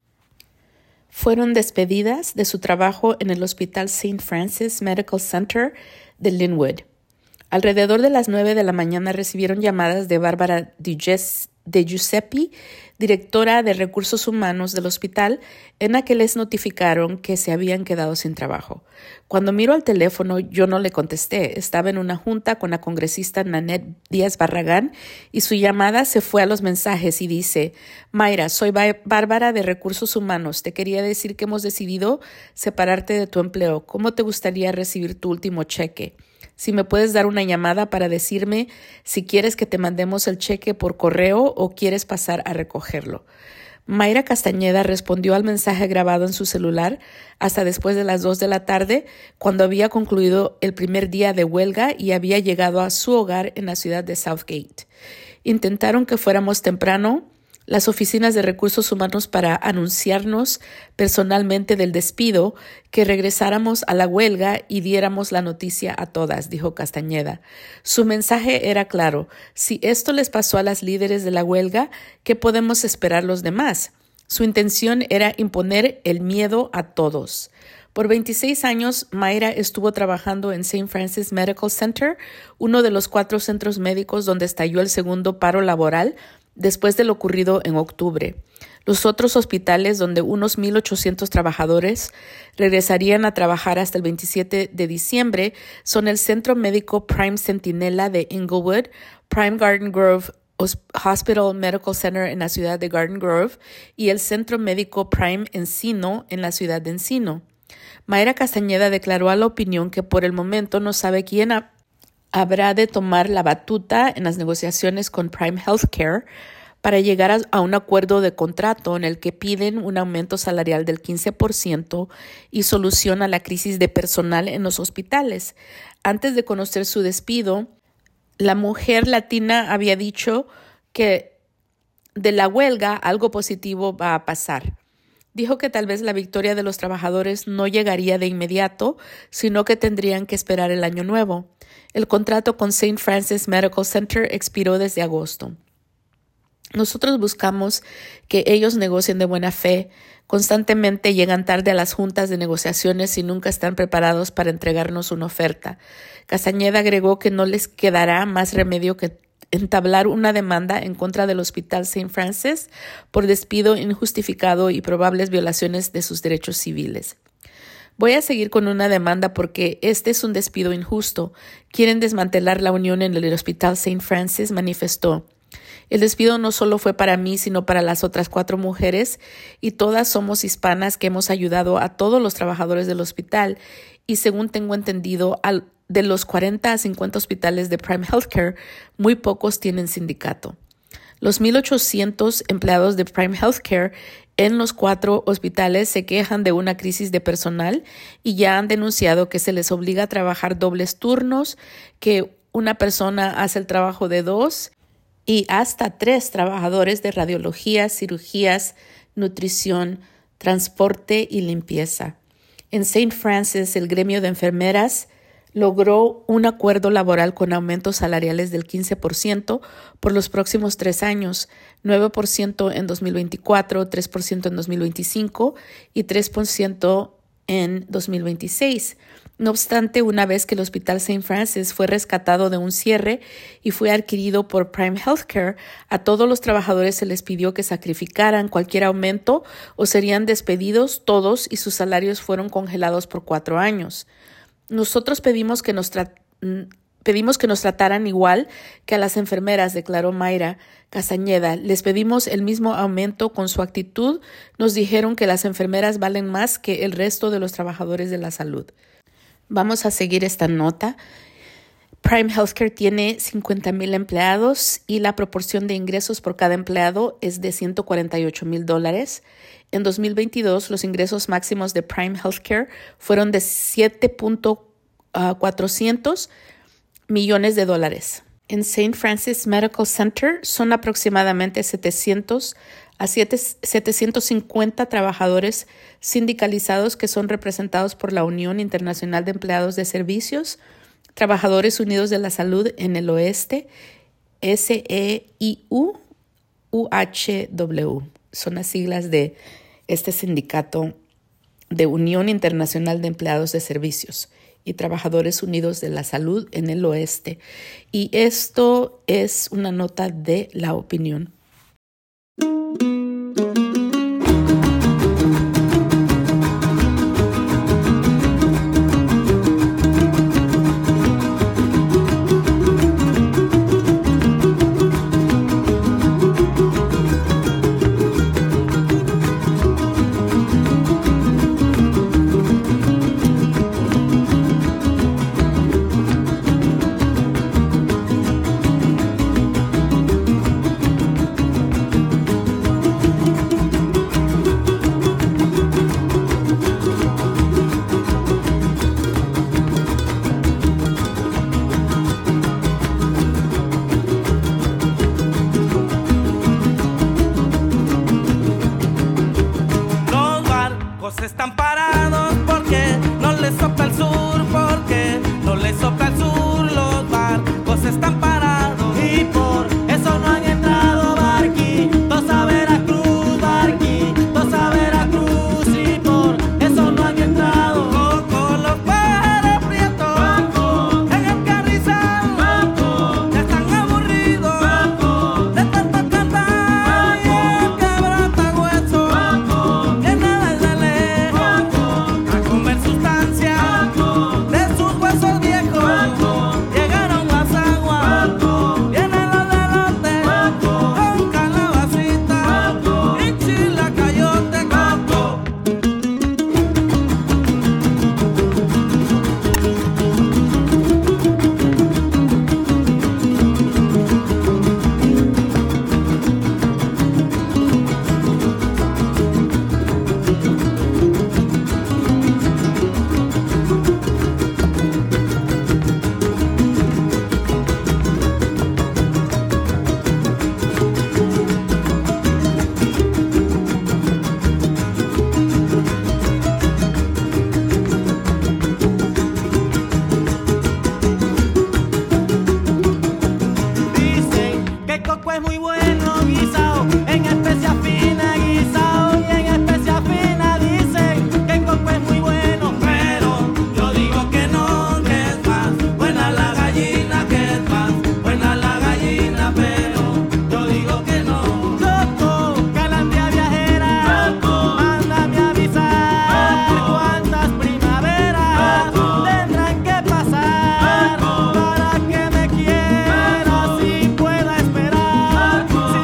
fueron despedidas de su trabajo en el Hospital Saint Francis Medical Center de Linwood. Alrededor de las nueve de la mañana recibieron llamadas de Bárbara De Giuseppe, directora de Recursos Humanos del hospital, en la que les notificaron que se habían quedado sin trabajo. Cuando miró al teléfono, yo no le contesté. Estaba en una junta con la congresista Nanette Díaz Barragán y su llamada se fue a los mensajes y dice: Mayra, soy Bárbara de Recursos Humanos. Te quería decir que hemos decidido separarte de tu empleo. ¿Cómo te gustaría recibir tu último cheque? Si me puedes dar una llamada para decirme si quieres que te mandemos el cheque por correo o quieres pasar a recogerlo. Mayra Castañeda respondió al mensaje grabado en su celular hasta después de las dos de la tarde, cuando había concluido el primer día de huelga y había llegado a su hogar en la ciudad de Southgate. Intentaron que fuéramos temprano las oficinas de recursos humanos para anunciarnos personalmente del despido, que regresáramos a la huelga y diéramos la noticia a todas, dijo Castañeda. Su mensaje era claro: si esto les pasó a las líderes de la huelga, ¿qué podemos esperar los demás? Su intención era imponer el miedo a todos. Por veintiséis años, Mayra estuvo trabajando en Saint Francis Medical Center, uno de los cuatro centros médicos donde estalló el segundo paro laboral después de lo ocurrido en octubre. Los otros hospitales, donde unos mil ochocientos trabajadores regresarían a trabajar hasta el veintisiete de diciembre, son el Centro Médico Prime Centinela de Inglewood, Prime Garden Grove Hospital Medical Center en la ciudad de Garden Grove y el Centro Médico Prime Encino en la ciudad de Encino. Mayra Castañeda declaró a La Opinión que por el momento no sabe quién ha habrá de tomar la batuta en las negociaciones con Prime Healthcare para llegar a, a un acuerdo de contrato en el que piden un aumento salarial del quince por ciento y solución a la crisis de personal en los hospitales. Antes de conocer su despido, la mujer latina había dicho que de la huelga algo positivo va a pasar. Dijo que tal vez la victoria de los trabajadores no llegaría de inmediato, sino que tendrían que esperar el año nuevo. El contrato con Saint Francis Medical Center expiró desde agosto. Nosotros buscamos que ellos negocien de buena fe. Constantemente llegan tarde a las juntas de negociaciones y nunca están preparados para entregarnos una oferta. Castañeda agregó que no les quedará más remedio que entablar una demanda en contra del Hospital Saint Francis por despido injustificado y probables violaciones de sus derechos civiles. Voy a seguir con una demanda porque este es un despido injusto. Quieren desmantelar la unión en el Hospital Saint Francis, manifestó. El despido no solo fue para mí, sino para las otras cuatro mujeres, y todas somos hispanas que hemos ayudado a todos los trabajadores del hospital, y según tengo entendido, al, de los cuarenta a cincuenta hospitales de Prime Healthcare, muy pocos tienen sindicato. Los mil ochocientos empleados de Prime Healthcare en los cuatro hospitales se quejan de una crisis de personal y ya han denunciado que se les obliga a trabajar dobles turnos, que una persona hace el trabajo de dos y hasta tres trabajadores de radiología, cirugías, nutrición, transporte y limpieza. En Saint Francis, el gremio de enfermeras logró un acuerdo laboral con aumentos salariales del quince por ciento por los próximos tres años, nueve por ciento en dos mil veinticuatro, tres por ciento en dos mil veinticinco y tres por ciento en dos mil veintiséis. No obstante, una vez que el Hospital Saint Francis fue rescatado de un cierre y fue adquirido por Prime Healthcare, a todos los trabajadores se les pidió que sacrificaran cualquier aumento o serían despedidos todos y sus salarios fueron congelados por cuatro años. Nosotros pedimos que nos tra- Pedimos que nos trataran igual que a las enfermeras, declaró Mayra Castañeda. Les pedimos el mismo aumento con su actitud. Nos dijeron que las enfermeras valen más que el resto de los trabajadores de la salud. Vamos a seguir esta nota. Prime Healthcare tiene cincuenta mil empleados y la proporción de ingresos por cada empleado es de ciento cuarenta y ocho mil dólares. En dos mil veintidós, los ingresos máximos de Prime Healthcare fueron de siete punto cuatrocientos millones de dólares. En Saint Francis Medical Center son aproximadamente setecientos a setecientos cincuenta trabajadores sindicalizados que son representados por la Unión Internacional de Empleados de Servicios, Trabajadores Unidos de la Salud en el Oeste, S E I U U H W. Son las siglas de este sindicato de Unión Internacional de Empleados de Servicios y Trabajadores Unidos de la Salud en el Oeste. Y esto es una nota de La Opinión. Están parados porque no les sopla el sur, porque no les sopla el sur, los barcos están parados y por eso no han entrado barquitos a Veracruz, barquitos a Veracruz y por eso no han entrado con los pares prietos en el carrizal, ya están aburridos de tanto cantar y el quebrantahueso viene desde lejos a comer sustancia de sus huesos viejos. Llegaron las aguas, vienen los delotes con calabacita y chilacayote. Dicen que el coco es muy bueno guisado, en especia fina guisado y en especia fina. Dicen que el coco es muy bueno, pero yo digo que no, que es más buena la gallina, que es más buena la gallina, pero yo digo que no. Coco, calandria viajera, mándame avisar cuántas primaveras tendrán que pasar para que me quieras y pueda esperar. Si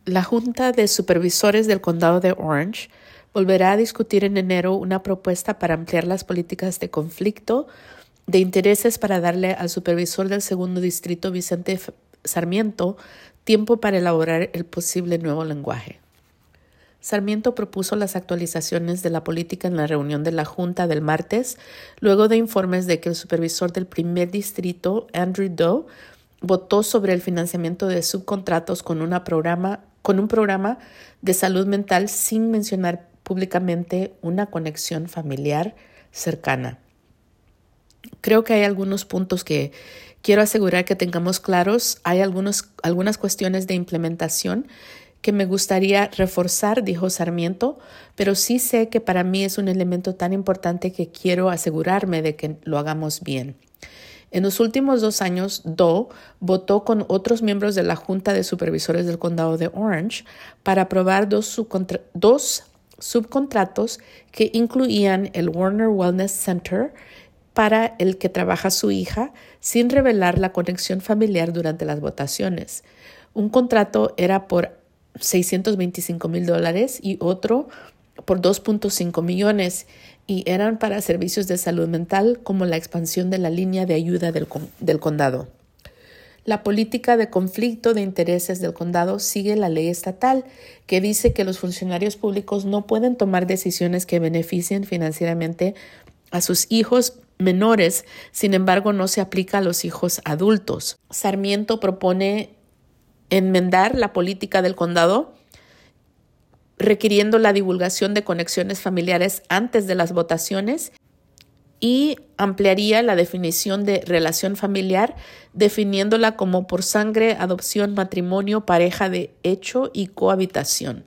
La Junta de Supervisores del Condado de Orange volverá a discutir en enero una propuesta para ampliar las políticas de conflicto de intereses para darle al supervisor del segundo distrito, Vicente Sarmiento, tiempo para elaborar el posible nuevo lenguaje. Sarmiento propuso las actualizaciones de la política en la reunión de la Junta del martes, luego de informes de que el supervisor del primer distrito, Andrew Doe, votó sobre el financiamiento de subcontratos con, una programa, con un programa de salud mental sin mencionar públicamente una conexión familiar cercana. Creo que hay algunos puntos que quiero asegurar que tengamos claros. Hay algunos, algunas cuestiones de implementación que me gustaría reforzar, dijo Sarmiento, pero sí sé que para mí es un elemento tan importante que quiero asegurarme de que lo hagamos bien. En los últimos dos años, Doe votó con otros miembros de la Junta de Supervisores del Condado de Orange para aprobar dos, subcontra- dos subcontratos que incluían el Warner Wellness Center para el que trabaja su hija, sin revelar la conexión familiar durante las votaciones. Un contrato era por seiscientos veinticinco mil dólares y otro por dos punto cinco millones y eran para servicios de salud mental como la expansión de la línea de ayuda del, del condado. La política de conflicto de intereses del condado sigue la ley estatal que dice que los funcionarios públicos no pueden tomar decisiones que beneficien financieramente a sus hijos menores, sin embargo no se aplica a los hijos adultos. Sarmiento propone enmendar la política del condado, requiriendo la divulgación de conexiones familiares antes de las votaciones y ampliaría la definición de relación familiar, definiéndola como por sangre, adopción, matrimonio, pareja de hecho y cohabitación.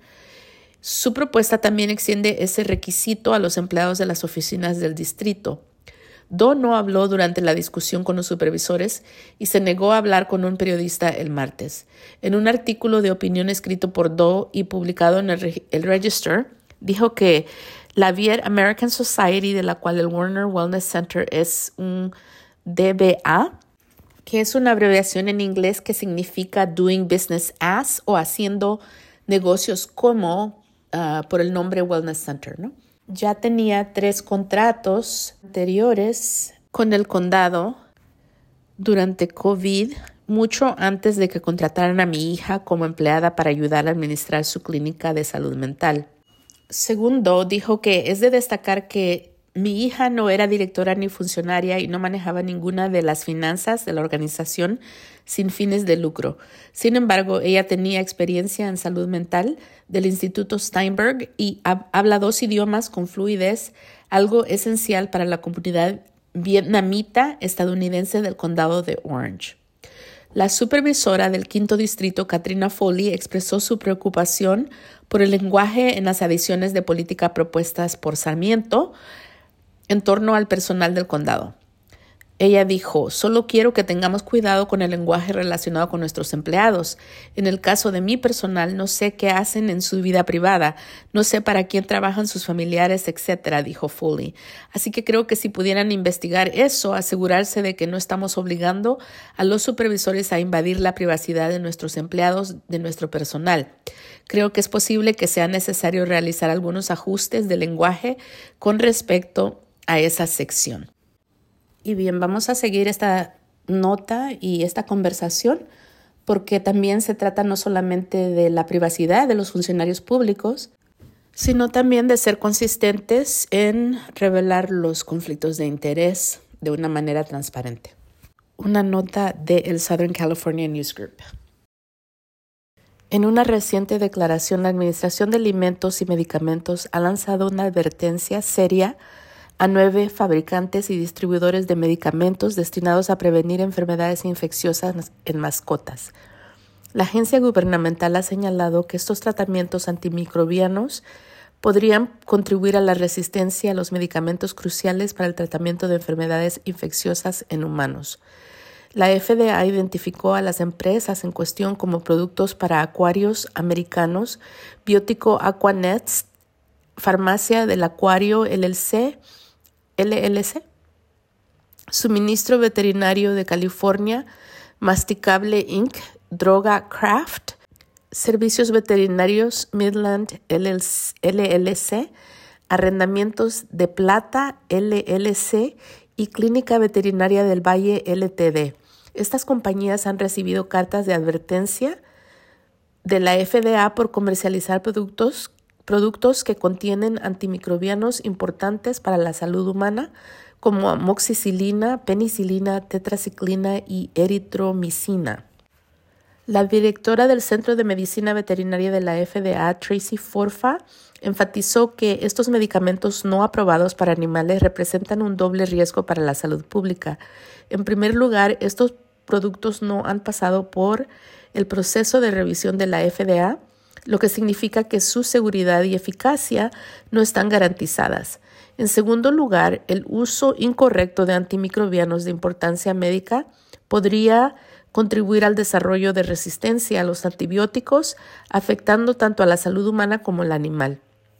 Su propuesta también extiende ese requisito a los empleados de las oficinas del distrito. Doe no habló durante la discusión con los supervisores y se negó a hablar con un periodista el martes. En un artículo de opinión escrito por Doe y publicado en el, Re- el Register, dijo que la Viet American Society, de la cual el Warner Wellness Center es un D B A, que es una abreviación en inglés que significa Doing Business As o haciendo negocios como uh, por el nombre Wellness Center, ¿no? Ya tenía tres contratos anteriores con el condado durante COVID, mucho antes de que contrataran a mi hija como empleada para ayudar a administrar su clínica de salud mental. Segundo, dijo que es de destacar que mi hija no era directora ni funcionaria y no manejaba ninguna de las finanzas de la organización sin fines de lucro. Sin embargo, ella tenía experiencia en salud mental del Instituto Steinberg y habla dos idiomas con fluidez, algo esencial para la comunidad vietnamita estadounidense del condado de Orange. La supervisora del quinto distrito, Katrina Foley, expresó su preocupación por el lenguaje en las adiciones de política propuestas por Sarmiento en torno al personal del condado. Ella dijo, solo quiero que tengamos cuidado con el lenguaje relacionado con nuestros empleados. En el caso de mi personal, no sé qué hacen en su vida privada, no sé para quién trabajan sus familiares, etcétera, dijo Foley. Así que creo que si pudieran investigar eso, asegurarse de que no estamos obligando a los supervisores a invadir la privacidad de nuestros empleados, de nuestro personal. Creo que es posible que sea necesario realizar algunos ajustes de lenguaje con respecto a esa sección. Y bien, vamos a seguir esta nota y esta conversación porque también se trata no solamente de la privacidad de los funcionarios públicos, sino también de ser consistentes en revelar los conflictos de interés de una manera transparente. Una nota del Southern California News Group. En una reciente declaración, la Administración de Alimentos y Medicamentos ha lanzado una advertencia seria a nueve fabricantes y distribuidores de medicamentos destinados a prevenir enfermedades infecciosas en mascotas. La agencia gubernamental ha señalado que estos tratamientos antimicrobianos podrían contribuir a la resistencia a los medicamentos cruciales para el tratamiento de enfermedades infecciosas en humanos. La F D A identificó a las empresas en cuestión como Productos para Acuarios Americanos, Biótico Aquanets, Farmacia del Acuario L L C, L L C, Suministro Veterinario de California, Masticable incorporated, Droga Craft, Servicios Veterinarios Midland L L C, Arrendamientos de Plata L L C y Clínica Veterinaria del Valle Ltd. Estas compañías han recibido cartas de advertencia de la F D A por comercializar productos, productos que contienen antimicrobianos importantes para la salud humana, como amoxicilina, penicilina, tetraciclina y eritromicina. La directora del Centro de Medicina Veterinaria de la F D A, Tracy Forfa, enfatizó que estos medicamentos no aprobados para animales representan un doble riesgo para la salud pública. En primer lugar, estos productos no han pasado por el proceso de revisión de la F D A, lo que significa que su seguridad y eficacia no están garantizadas. En segundo lugar, el uso incorrecto de antimicrobianos de importancia médica podría contribuir al desarrollo de resistencia a los antibióticos, afectando tanto a la salud humana como al animal.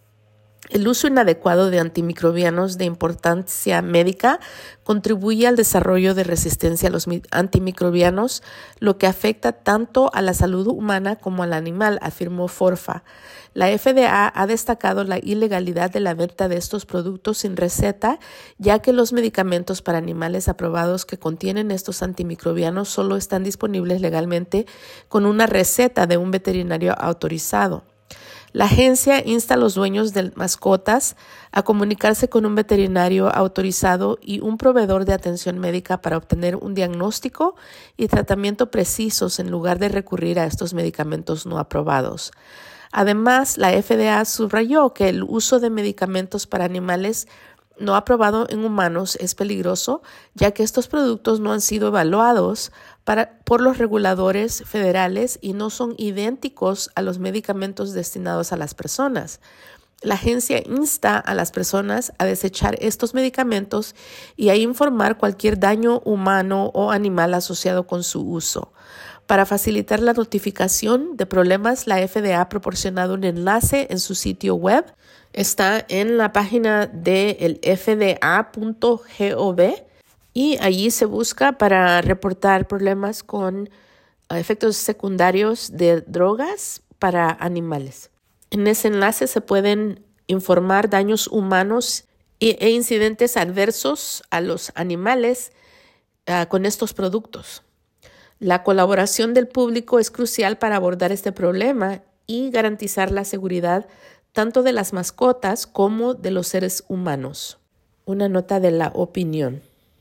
El uso inadecuado de antimicrobianos de importancia médica contribuye al desarrollo de resistencia a los antimicrobianos, lo que afecta tanto a la salud humana como al animal, afirmó Forfa. La F D A ha destacado la ilegalidad de la venta de estos productos sin receta, ya que los medicamentos para animales aprobados que contienen estos antimicrobianos solo están disponibles legalmente con una receta de un veterinario autorizado. La agencia insta a los dueños de mascotas a comunicarse con un veterinario autorizado y un proveedor de atención médica para obtener un diagnóstico y tratamiento precisos en lugar de recurrir a estos medicamentos no aprobados. Además, la F D A subrayó que el uso de medicamentos para animales no aprobado en humanos es peligroso, ya que estos productos no han sido evaluados para, por los reguladores federales y no son idénticos a los medicamentos destinados a las personas. La agencia insta a las personas a desechar estos medicamentos y a informar cualquier daño humano o animal asociado con su uso. Para facilitar la notificación de problemas, la F D A ha proporcionado un enlace en su sitio web. Está en la página de f d a punto gov y allí se busca para reportar problemas con efectos secundarios de drogas para animales. En ese enlace se pueden informar daños humanos e incidentes adversos a los animales uh, con estos productos. La colaboración del público es crucial para abordar este problema y garantizar la seguridad tanto de las mascotas como de los seres humanos. Una nota de La Opinión.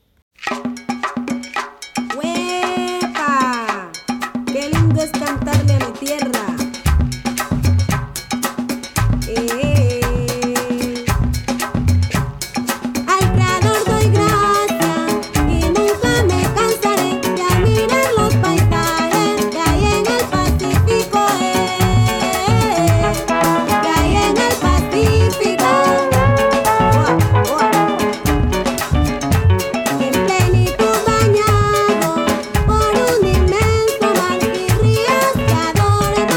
¡Huepa! ¡Qué lindo es cantarle a mi tierra! Eh. Al Creador doy gracias y nunca me cansaré de admirar los paisajes que hay en el Pacífico. Eh. Que hay en el Pacífico. Oh, oh. En plenitud bañado por un inmenso mar y ríos que adoran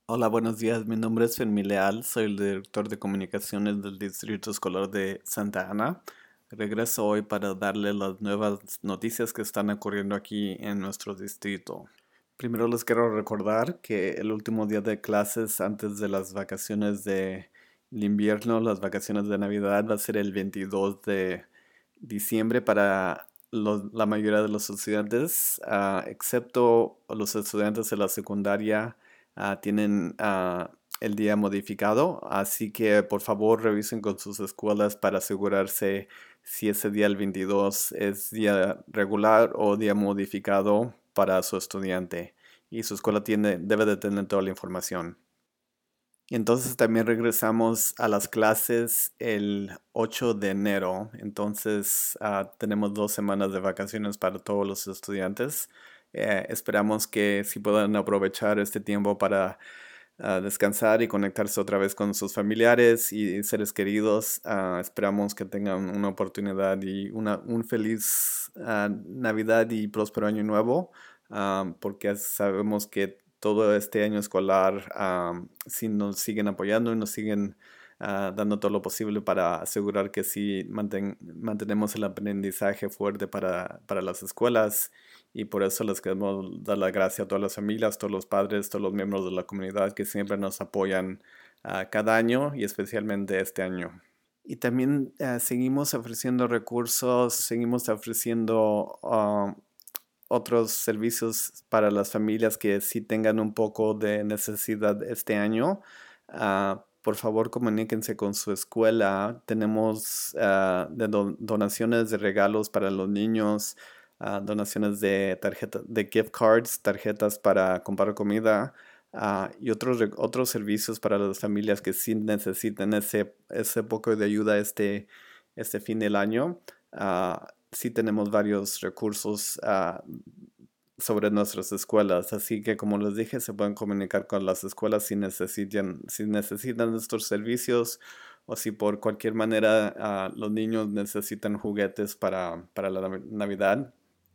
Hola, buenos días. Mi nombre es Fermín Leal. Soy el director de comunicaciones del Distrito Escolar de Santa Ana. Regreso hoy para darle las nuevas noticias que están ocurriendo aquí en nuestro distrito. Primero les quiero recordar que el último día de clases antes de las vacaciones de invierno, las vacaciones de Navidad, va a ser el veintidós de diciembre para los- la mayoría de los estudiantes, ah, excepto los estudiantes de la secundaria, ah, tienen ah, el día modificado. Así que por favor revisen con sus escuelas para asegurarse si ese día el veintidós es día regular o día modificado para su estudiante. Y su escuela tiene, debe de tener toda la información. Y entonces también regresamos a las clases el ocho de enero. Entonces ah, tenemos dos semanas de vacaciones para todos los estudiantes. Eh, esperamos que si puedan aprovechar este tiempo para ah, descansar y conectarse otra vez con sus familiares y seres queridos. Ah, esperamos que tengan una oportunidad y una, un feliz ah, Navidad y próspero año nuevo, ah, porque sabemos que todo este año escolar, ah, si nos siguen apoyando y nos siguen ah, dando todo lo posible para asegurar que sí manten- mantenemos el aprendizaje fuerte para, para las escuelas. Y por eso les queremos dar las gracias a todas las familias, todos los padres, todos los miembros de la comunidad que siempre nos apoyan ah, cada año y especialmente este año. Y también ah, seguimos ofreciendo recursos, seguimos ofreciendo ah, otros servicios para las familias que sí tengan un poco de necesidad este año. Ah, por favor, comuníquense con su escuela. Tenemos ah, de don- donaciones de regalos para los niños, ah, donaciones de tarjeta, de gift cards, tarjetas para comprar comida, ah, y otros, re- otros servicios para las familias que sí necesiten ese, ese poco de ayuda este, este fin del año. Ah, sí tenemos varios recursos ah, sobre nuestras escuelas, así que como les dije, se pueden comunicar con las escuelas si necesitan, si necesitan estos servicios o si por cualquier manera ah, los niños necesitan juguetes para, para la Navi- Navidad.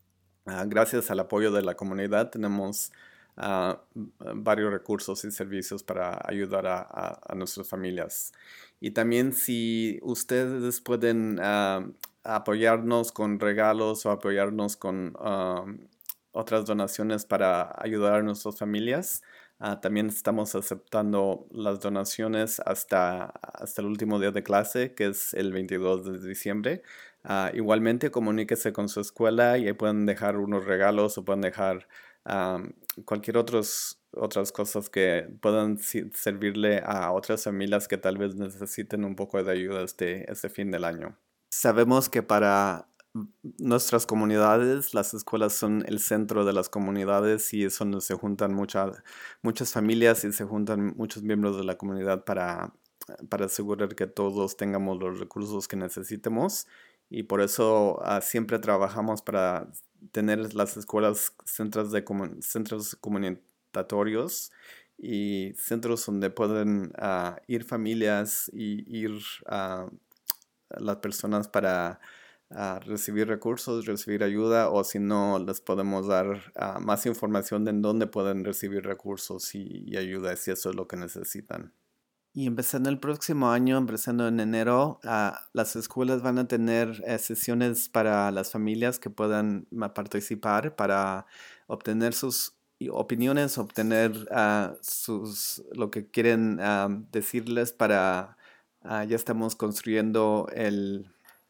Ah, gracias al apoyo de la comunidad tenemos ah, m- varios recursos y servicios para ayudar a, a- a nuestras familias. Y también si ustedes pueden ah, apoyarnos con regalos o apoyarnos con ah, otras donaciones para ayudar a nuestras familias, ah, también estamos aceptando las donaciones hasta, hasta el último día de clase, que es el veintidós de diciembre. Ah, igualmente, comuníquese con su escuela y ahí pueden dejar unos regalos o pueden dejar am, cualquier otros, otras cosas que puedan si- servirle a otras familias que tal vez necesiten un poco de ayuda este, este fin del año. Sabemos que para nuestras comunidades, las escuelas son el centro de las comunidades y es donde se juntan mucha- muchas familias y se juntan muchos miembros de la comunidad para, para asegurar que todos tengamos los recursos que necesitemos. Y por eso ah, siempre trabajamos para tener las escuelas centros, de comu- centros comunitarios y centros donde pueden ah, ir familias y ir ah, las personas para ah, recibir recursos, recibir ayuda, o si no, les podemos dar ah, más información de en dónde pueden recibir recursos y, y ayuda si eso es lo que necesitan. Y empezando el próximo año, empezando en enero, ah, las escuelas van a tener eh, sesiones para las familias que puedan ma- participar para obtener sus i- opiniones, obtener ah, sus, lo que quieren ah, decirles para, ah, ya estamos construyendo el,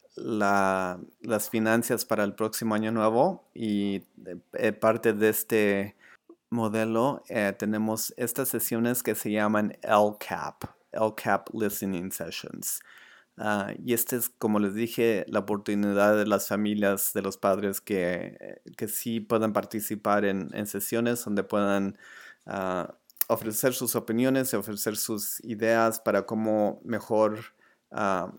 la- las finanzas para el próximo año nuevo y eh, eh, parte de este modelo, eh, tenemos estas sesiones que se llaman L C A P, L C A P Listening Sessions. Ah, y esta es, como les dije, la oportunidad de las familias, de los padres que, eh, que sí puedan participar en, en sesiones donde puedan ah, ofrecer sus opiniones, ofrecer sus ideas para cómo mejor ah,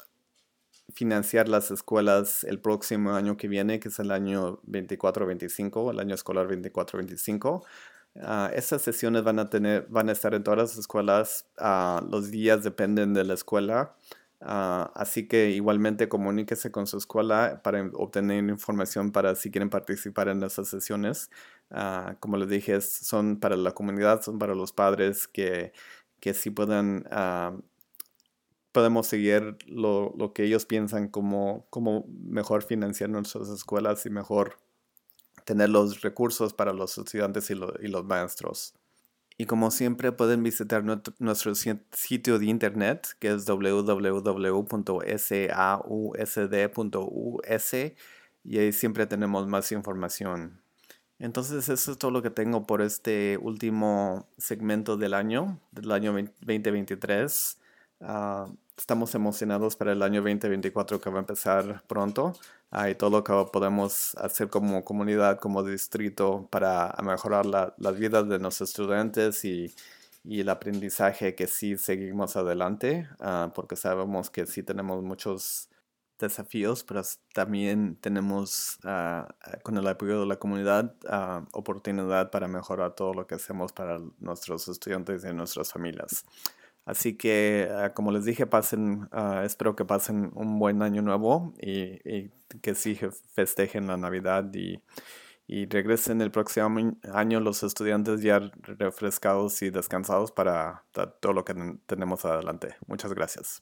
financiar las escuelas el próximo año que viene, que es el año veinticuatro veinticinco, el año escolar veinticuatro veinticinco. Ah, estas sesiones van a tener, van a estar en todas las escuelas. Ah, los días dependen de la escuela. Uh, así que igualmente comuníquese con su escuela para obtener información para si quieren participar en esas sesiones. Uh, como les dije, son para la comunidad, son para los padres que, que sí puedan, uh, podemos seguir lo, lo que ellos piensan como, como mejor financiar nuestras escuelas y mejor tener los recursos para los estudiantes y, lo, y los maestros. Y como siempre pueden visitar nuestro sitio de internet, que es w w w punto sausd punto u s, y ahí siempre tenemos más información. Entonces eso es todo lo que tengo por este último segmento del año, del año veinte veintitrés. Uh, estamos emocionados para el año veinte veinticuatro que va a empezar pronto. Uh, y todo lo que podemos hacer como comunidad, como distrito, para mejorar la, las vidas de nuestros estudiantes y, y el aprendizaje, que sí seguimos adelante, uh, porque sabemos que sí tenemos muchos desafíos, pero también tenemos, uh, con el apoyo de la comunidad, uh, oportunidad para mejorar todo lo que hacemos para nuestros estudiantes y nuestras familias. Así que, uh, como les dije, pasen, uh, espero que pasen un buen año nuevo y, y que sí festejen la Navidad y, y regresen el próximo año los estudiantes ya refrescados y descansados para todo lo que tenemos adelante. Muchas gracias.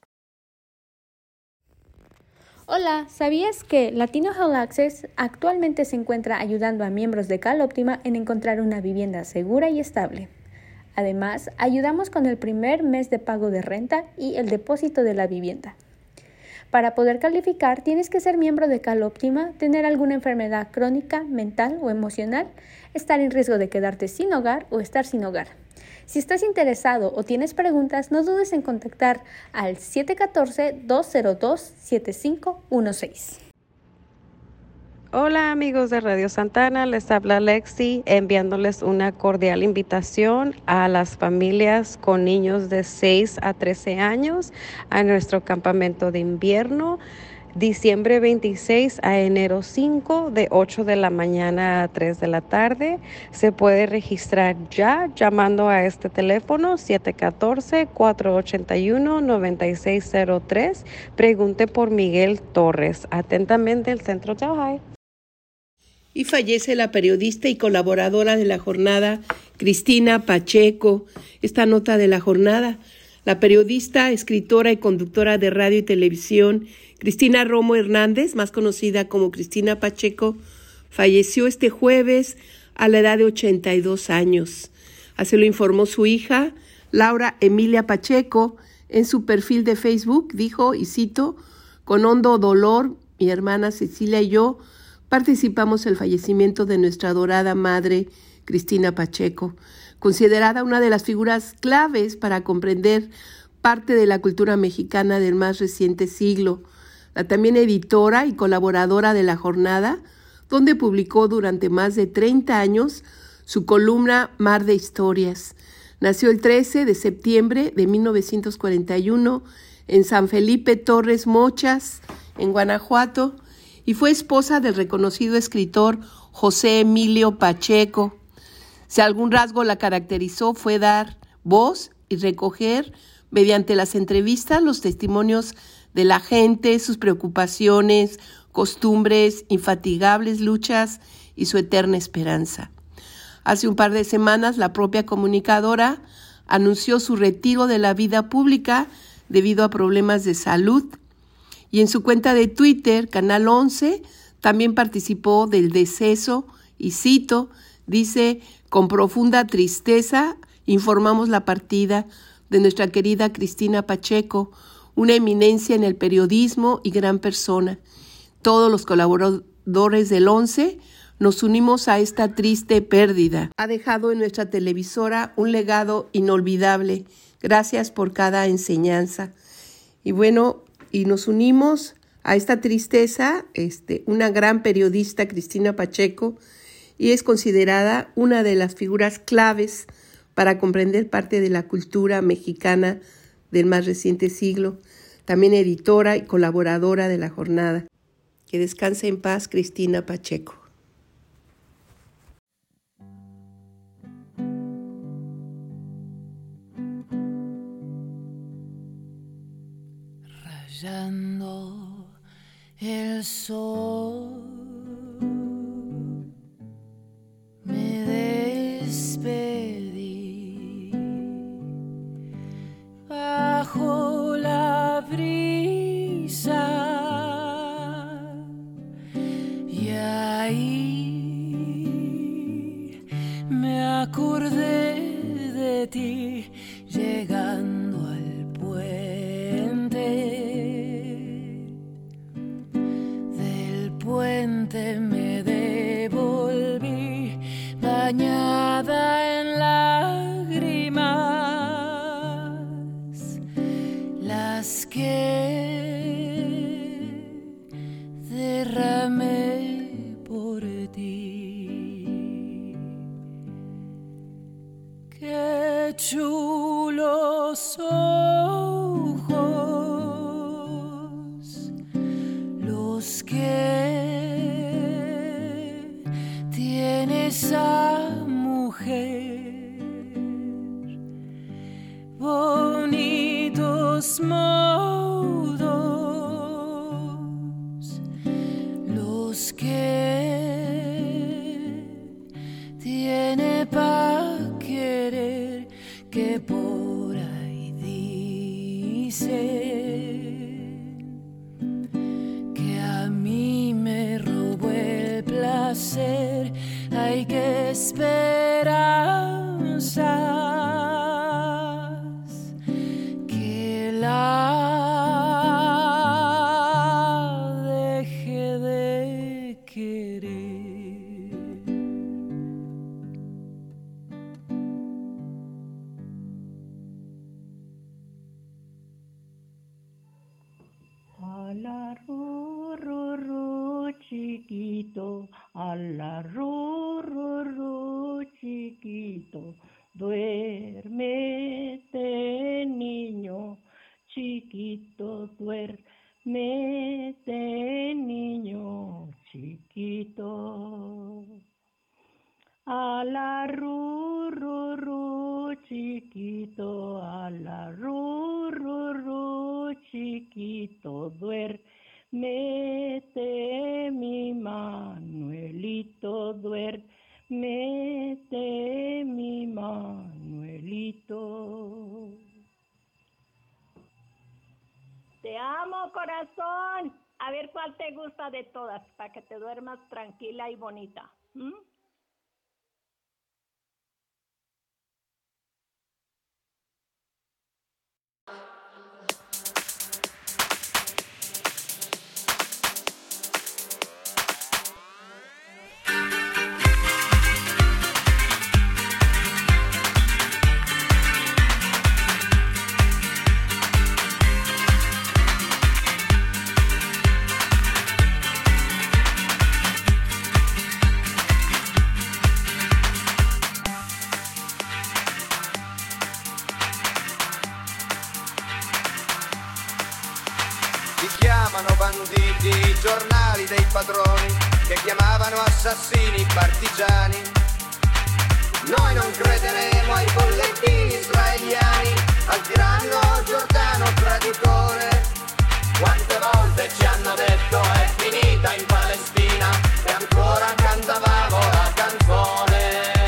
Hola, ¿sabías que Latino Health Access actualmente se encuentra ayudando a miembros de CalOptima en encontrar una vivienda segura y estable? Además, ayudamos con el primer mes de pago de renta y el depósito de la vivienda. Para poder calificar, tienes que ser miembro de CalOptima, tener alguna enfermedad crónica, mental o emocional, estar en riesgo de quedarte sin hogar o estar sin hogar. Si estás interesado o tienes preguntas, no dudes en contactar al siete uno cuatro, dos cero dos, siete cinco uno seis. Hola amigos de Radio Santa Ana, les habla Lexi enviándoles una cordial invitación a las familias con niños de seis a trece años a nuestro campamento de invierno, diciembre veintiséis a enero cinco, de ocho de la mañana a tres de la tarde. Se puede registrar ya llamando a este teléfono siete uno cuatro, cuatro ocho uno, nueve seis cero tres. Pregunte por Miguel Torres. Atentamente, el Centro de Ojai. Y fallece la periodista y colaboradora de la jornada, Cristina Pacheco. Esta nota de la jornada, la periodista, escritora y conductora de radio y televisión, Cristina Romo Hernández, más conocida como Cristina Pacheco, falleció este jueves a la edad de ochenta y dos años. Así lo informó su hija, Laura Emilia Pacheco, en su perfil de Facebook. Dijo, y cito, con hondo dolor, mi hermana Cecilia y yo participamos en el fallecimiento de nuestra adorada madre, Cristina Pacheco, considerada una de las figuras claves para comprender parte de la cultura mexicana del más reciente siglo. La también editora y colaboradora de La Jornada, donde publicó durante más de treinta años su columna Mar de Historias. Nació el trece de septiembre de mil novecientos cuarenta y uno en San Felipe Torres Mochas, en Guanajuato, y fue esposa del reconocido escritor José Emilio Pacheco. Si algún rasgo la caracterizó fue dar voz y recoger mediante las entrevistas los testimonios de la gente, sus preocupaciones, costumbres, infatigables luchas y su eterna esperanza. Hace un par de semanas la propia comunicadora anunció su retiro de la vida pública debido a problemas de salud. Y en su cuenta de Twitter, Canal once, también participó del deceso y cito, dice, con profunda tristeza informamos la partida de nuestra querida Cristina Pacheco, una eminencia en el periodismo y gran persona. Todos los colaboradores del once nos unimos a esta triste pérdida. Ha dejado en nuestra televisora un legado inolvidable. Gracias por cada enseñanza. Y bueno, y nos unimos a esta tristeza, este, una gran periodista, Cristina Pacheco, y es considerada una de las figuras claves para comprender parte de la cultura mexicana del más reciente siglo, también editora y colaboradora de La Jornada. Que descanse en paz, Cristina Pacheco. mirando el sol. Me despedí bajo la brisa y ahí me acordé de ti llegando al puente. Del puente me devolví bañada en lágrimas, las que derramé por ti. Qué chulos ojos los que tiene esa mujer, bonitos modos los que tiene pa' querer, que por ahí dicen que a mí me robó el placer. Hay que esperanzas que la deje de querer. Ala ru ru ru chiquito, ala ru ru ru chiquito, duérmete niño, chiquito, duérmete niño, chiquito. Ala ru ru ru chiquito, ala ru ru ru chiquito, duérmete mi Manuelito, duérmete mi Manuelito. Te amo, corazón. A ver cuál te gusta de todas, para que te duermas tranquila y bonita. ¿Mm? Banditi, i giornali dei padroni che chiamavano assassini partigiani. Noi non crederemo ai bollettini israeliani, al tiranno Giordano traditore. Quante volte ci hanno detto è finita in Palestina e ancora cantavamo la canzone.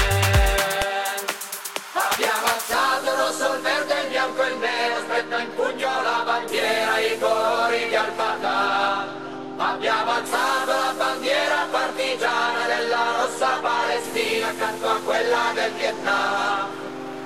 Abbiamo alzato il rosso, il verde, il bianco e il nero, stretto in pugno la bandiera, i colori di Al-Fatah. Abbiamo alzato la bandiera partigiana della rossa Palestina accanto a quella del Vietnam.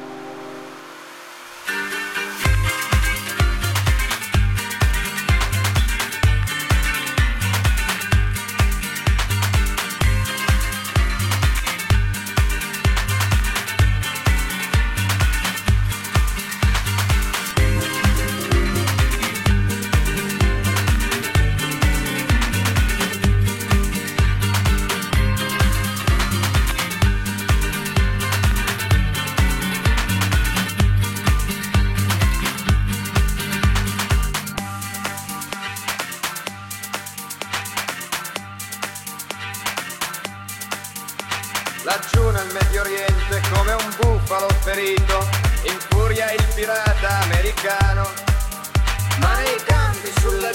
Laggiù nel Medio Oriente come un bufalo ferito infuria il pirata americano. Ma nei campi sulle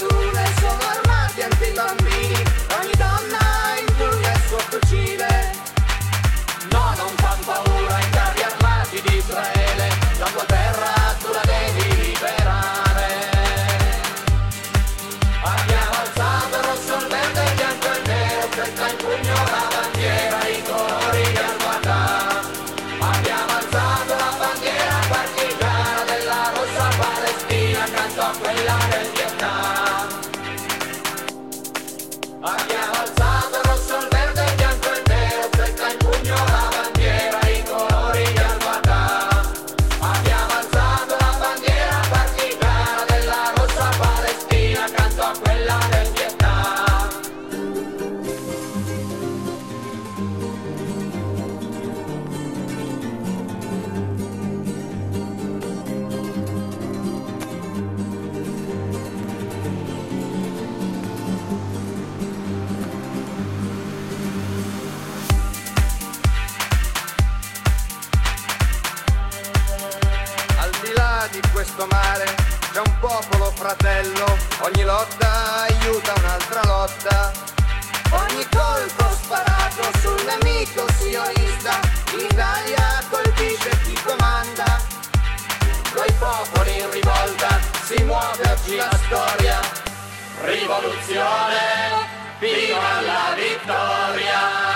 di questo mare c'è un popolo fratello, ogni lotta aiuta un'altra lotta. Ogni colpo sparato sul nemico sionista, in Italia colpisce chi comanda. Coi popoli in rivolta si muove oggi la storia. Rivoluzione fino alla vittoria.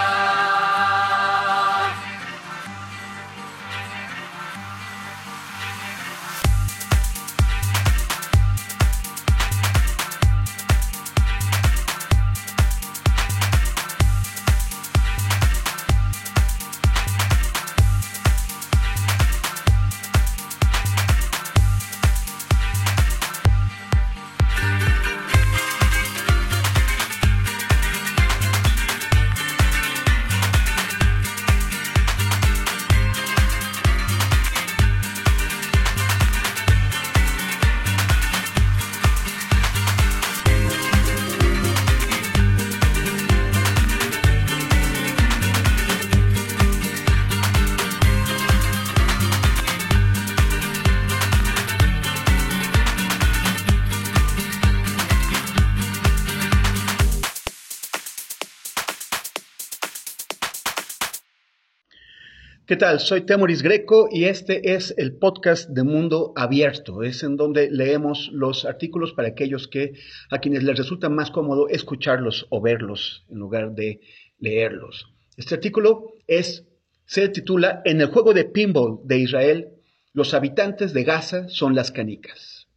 ¿Qué tal? Soy Temoris Greco y este es el podcast de Mundo Abierto. Es en donde leemos los artículos para aquellos que a quienes les resulta más cómodo escucharlos o verlos en lugar de leerlos. Este artículo es, se titula En el juego de pinball de Israel, los habitantes de Gaza son las canicas.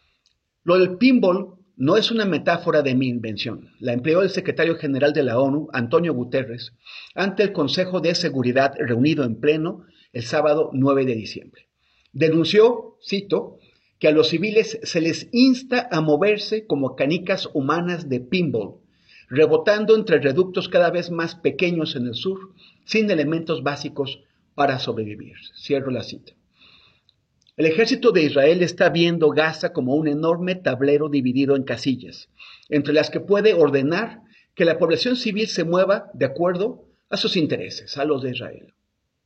Lo del pinball no es una metáfora de mi invención. La empleó el secretario general de la ONU, Antonio Guterres, ante el Consejo de Seguridad reunido en pleno el sábado nueve de diciembre. Denunció, cito, que a los civiles se les insta a moverse como canicas humanas de pinball, rebotando entre reductos cada vez más pequeños en el sur, sin elementos básicos para sobrevivir. Cierro la cita. El ejército de Israel está viendo Gaza como un enorme tablero dividido en casillas, entre las que puede ordenar que la población civil se mueva de acuerdo a sus intereses, a los de Israel.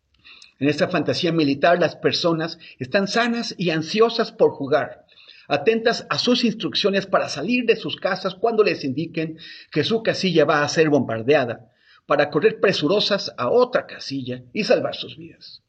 En esta fantasía militar, las personas están sanas y ansiosas por jugar, atentas a sus instrucciones para salir de sus casas cuando les indiquen que su casilla va a ser bombardeada, para correr presurosas a otra casilla y salvar sus vidas.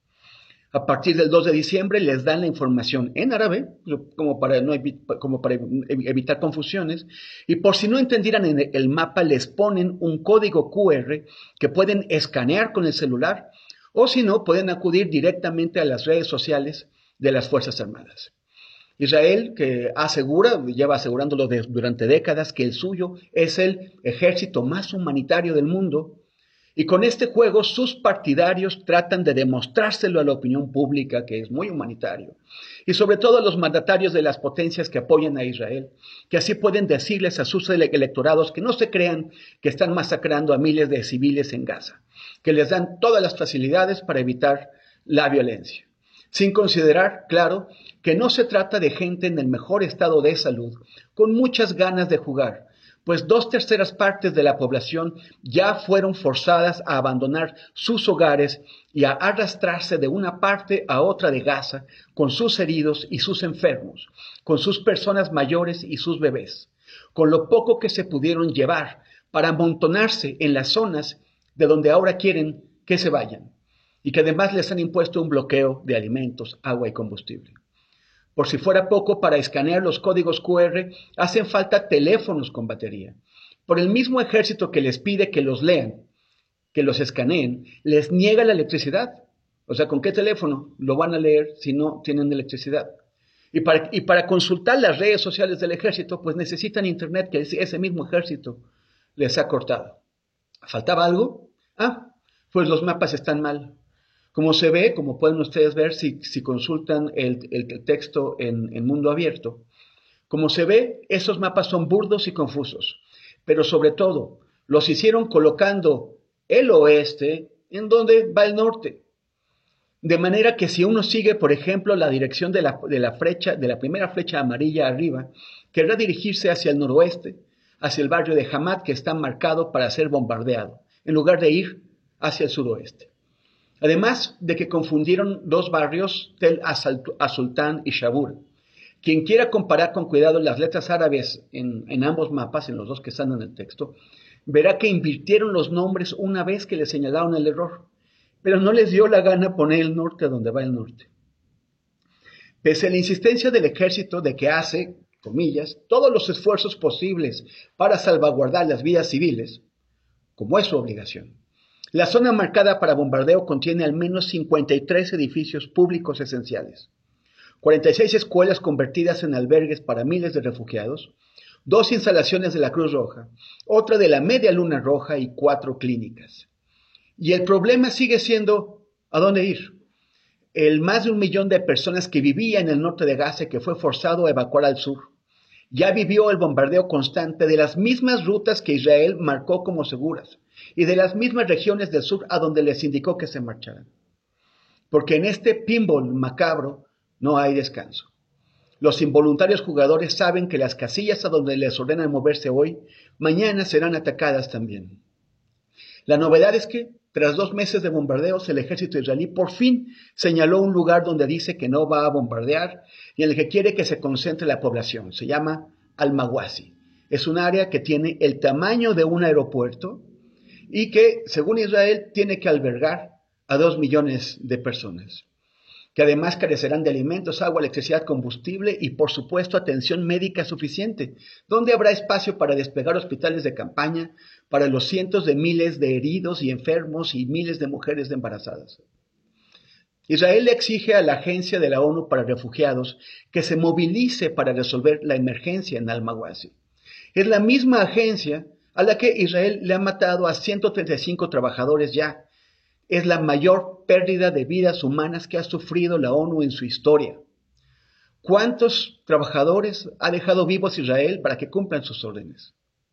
A partir del dos de diciembre les dan la información en árabe, como para, no evi- como para evitar confusiones, y por si no entendieran en el mapa les ponen un código cu erre que pueden escanear con el celular, o si no, pueden acudir directamente a las redes sociales de las Fuerzas Armadas. Israel, que asegura, lleva asegurándolo de, durante décadas, que el suyo es el ejército más humanitario del mundo, y con este juego sus partidarios tratan de demostrárselo a la opinión pública que es muy humanitario. Y sobre todo a los mandatarios de las potencias que apoyan a Israel, que así pueden decirles a sus electorados que no se crean que están masacrando a miles de civiles en Gaza, que les dan todas las facilidades para evitar la violencia. Sin considerar, claro, que no se trata de gente en el mejor estado de salud, con muchas ganas de jugar, pues dos terceras partes de la población ya fueron forzadas a abandonar sus hogares y a arrastrarse de una parte a otra de Gaza con sus heridos y sus enfermos, con sus personas mayores y sus bebés, con lo poco que se pudieron llevar para amontonarse en las zonas de donde ahora quieren que se vayan, y que además les han impuesto un bloqueo de alimentos, agua y combustible. Por si fuera poco, para escanear los códigos cu erre hacen falta teléfonos con batería. Por el mismo ejército que les pide que los lean, que los escaneen, les niega la electricidad. O sea, ¿con qué teléfono lo van a leer si no tienen electricidad? Y para, y para consultar las redes sociales del ejército, pues necesitan internet que ese mismo ejército les ha cortado. ¿Faltaba algo? Ah, pues los mapas están mal. Como se ve, como pueden ustedes ver si, si consultan el, el, el texto en, en Mundo Abierto, como se ve, esos mapas son burdos y confusos, pero sobre todo los hicieron colocando el oeste en donde va el norte. De manera que si uno sigue, por ejemplo, la dirección de la, de la, flecha, de la primera flecha amarilla arriba, querrá dirigirse hacia el noroeste, hacia el barrio de Hamad, que está marcado para ser bombardeado, en lugar de ir hacia el suroeste. Además de que confundieron dos barrios, Tel Asultán y Shabur. Quien quiera comparar con cuidado las letras árabes en, en ambos mapas, en los dos que están en el texto, verá que invirtieron los nombres una vez que le señalaron el error, pero no les dio la gana poner el norte donde va el norte. Pese a la insistencia del ejército de que hace, comillas, todos los esfuerzos posibles para salvaguardar las vidas civiles, como es su obligación, la zona marcada para bombardeo contiene al menos cincuenta y tres edificios públicos esenciales, cuarenta y seis escuelas convertidas en albergues para miles de refugiados, dos instalaciones de la Cruz Roja, otra de la Media Luna Roja y cuatro clínicas. Y el problema sigue siendo ¿a dónde ir? El más de un millón de personas que vivía en el norte de Gaza y que fue forzado a evacuar al sur, ya vivió el bombardeo constante de las mismas rutas que Israel marcó como seguras y de las mismas regiones del sur a donde les indicó que se marcharan. Porque en este pinball macabro no hay descanso. Los involuntarios jugadores saben que las casillas a donde les ordenan moverse hoy, mañana serán atacadas también. La novedad es que, tras dos meses de bombardeos, el ejército israelí por fin señaló un lugar donde dice que no va a bombardear y en el que quiere que se concentre la población. Se llama Al-Mawasi. Es un área que tiene el tamaño de un aeropuerto y que, según Israel, tiene que albergar a dos millones de personas, que además carecerán de alimentos, agua, electricidad, combustible y, por supuesto, atención médica suficiente, donde habrá espacio para desplegar hospitales de campaña para los cientos de miles de heridos y enfermos y miles de mujeres embarazadas. Israel le exige a la Agencia de la ONU para Refugiados que se movilice para resolver la emergencia en Al-Mawasi. Es la misma agencia a la que Israel le ha matado a ciento treinta y cinco trabajadores ya. Es la mayor pérdida de vidas humanas que ha sufrido la ONU en su historia. ¿Cuántos trabajadores ha dejado vivos Israel para que cumplan sus órdenes?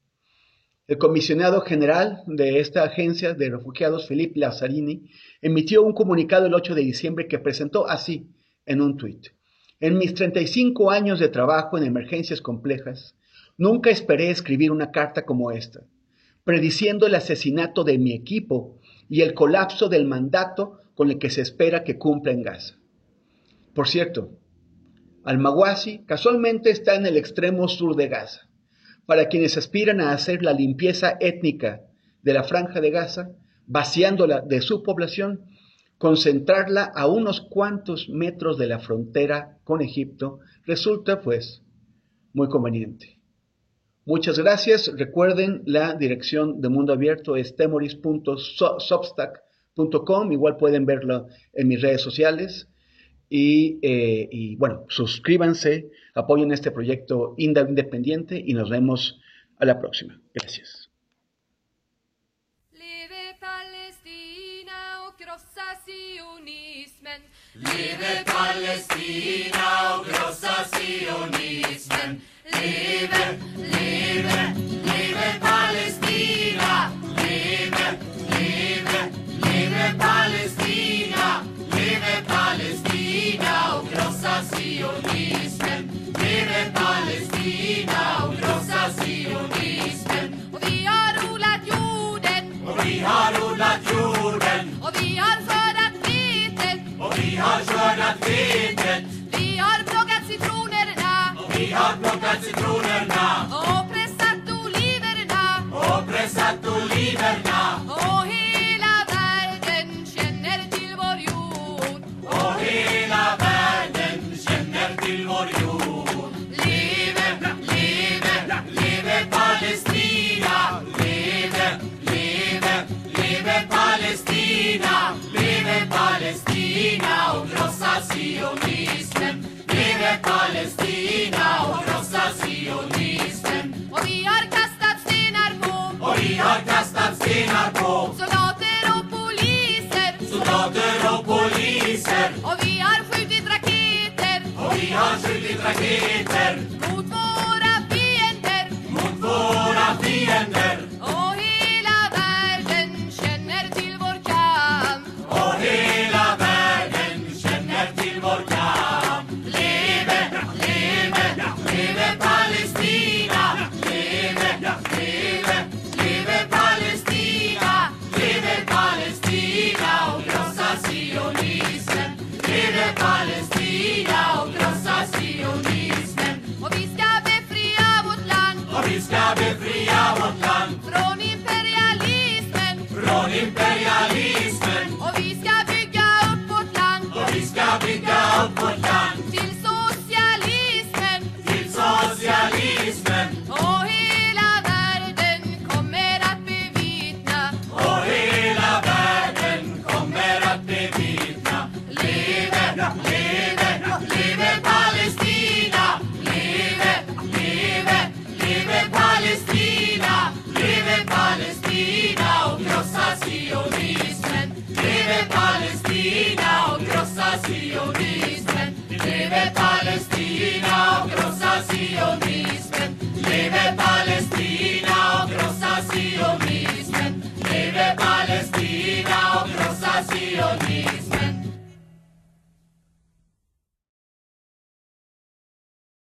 El comisionado general de esta agencia de refugiados, Philippe Lazzarini, emitió un comunicado el ocho de diciembre que presentó así en un tuit. En mis treinta y cinco años de trabajo en emergencias complejas, nunca esperé escribir una carta como esta, prediciendo el asesinato de mi equipo y el colapso del mandato con el que se espera que cumpla en Gaza. Por cierto, Al-Mawasi casualmente está en el extremo sur de Gaza. Para quienes aspiran a hacer la limpieza étnica de la Franja de Gaza, vaciándola de su población, concentrarla a unos cuantos metros de la frontera con Egipto, resulta pues muy conveniente. Muchas gracias. Recuerden, la dirección de Mundo Abierto es temoris punto substack punto com. Igual pueden verlo en mis redes sociales. Y, eh, y bueno, suscríbanse, apoyen este proyecto independiente y nos vemos a la próxima. Gracias. Leve Palestina och krossa sionismen. Leve Palestina och krossa sionismen. Leve, leve, leve Palestina. Leve, leve, leve Palestina. Leve Palestina och krossa sionismen. Leve Palestina och krossa sionismen. Och vi har odlat jorden. Och vi har odlat jorden. Och vi har skördat vetet. Och vi har skördat vetet. Vi har plockat citronerna. Och vi har plockat citronerna. Och pressat oliverna. Och pressat oliverna. Och hela världen känner till vår jord. Och hela världen känner till vår jord. Leve, leve, leve Palestina. Leve, leve, leve Palestina. Leve Palestina och krossa sionismen. Leve Palestina och krossa sionismen. Och vi har kastat stenar på. Och vi har kastat stenar på. Soldater och poliser. Soldater och poliser. Och vi har skjutit raketer. Och vi har skjutit raketer. Mot våra fiender. Mot våra fiender. Och hela världen känner till vår kamp. Och hela världen känner till vår kamp. Leve, leve, leve Palestina. Leve, leve, leve Palestina. Leve Palestina och krossa laut Buschan.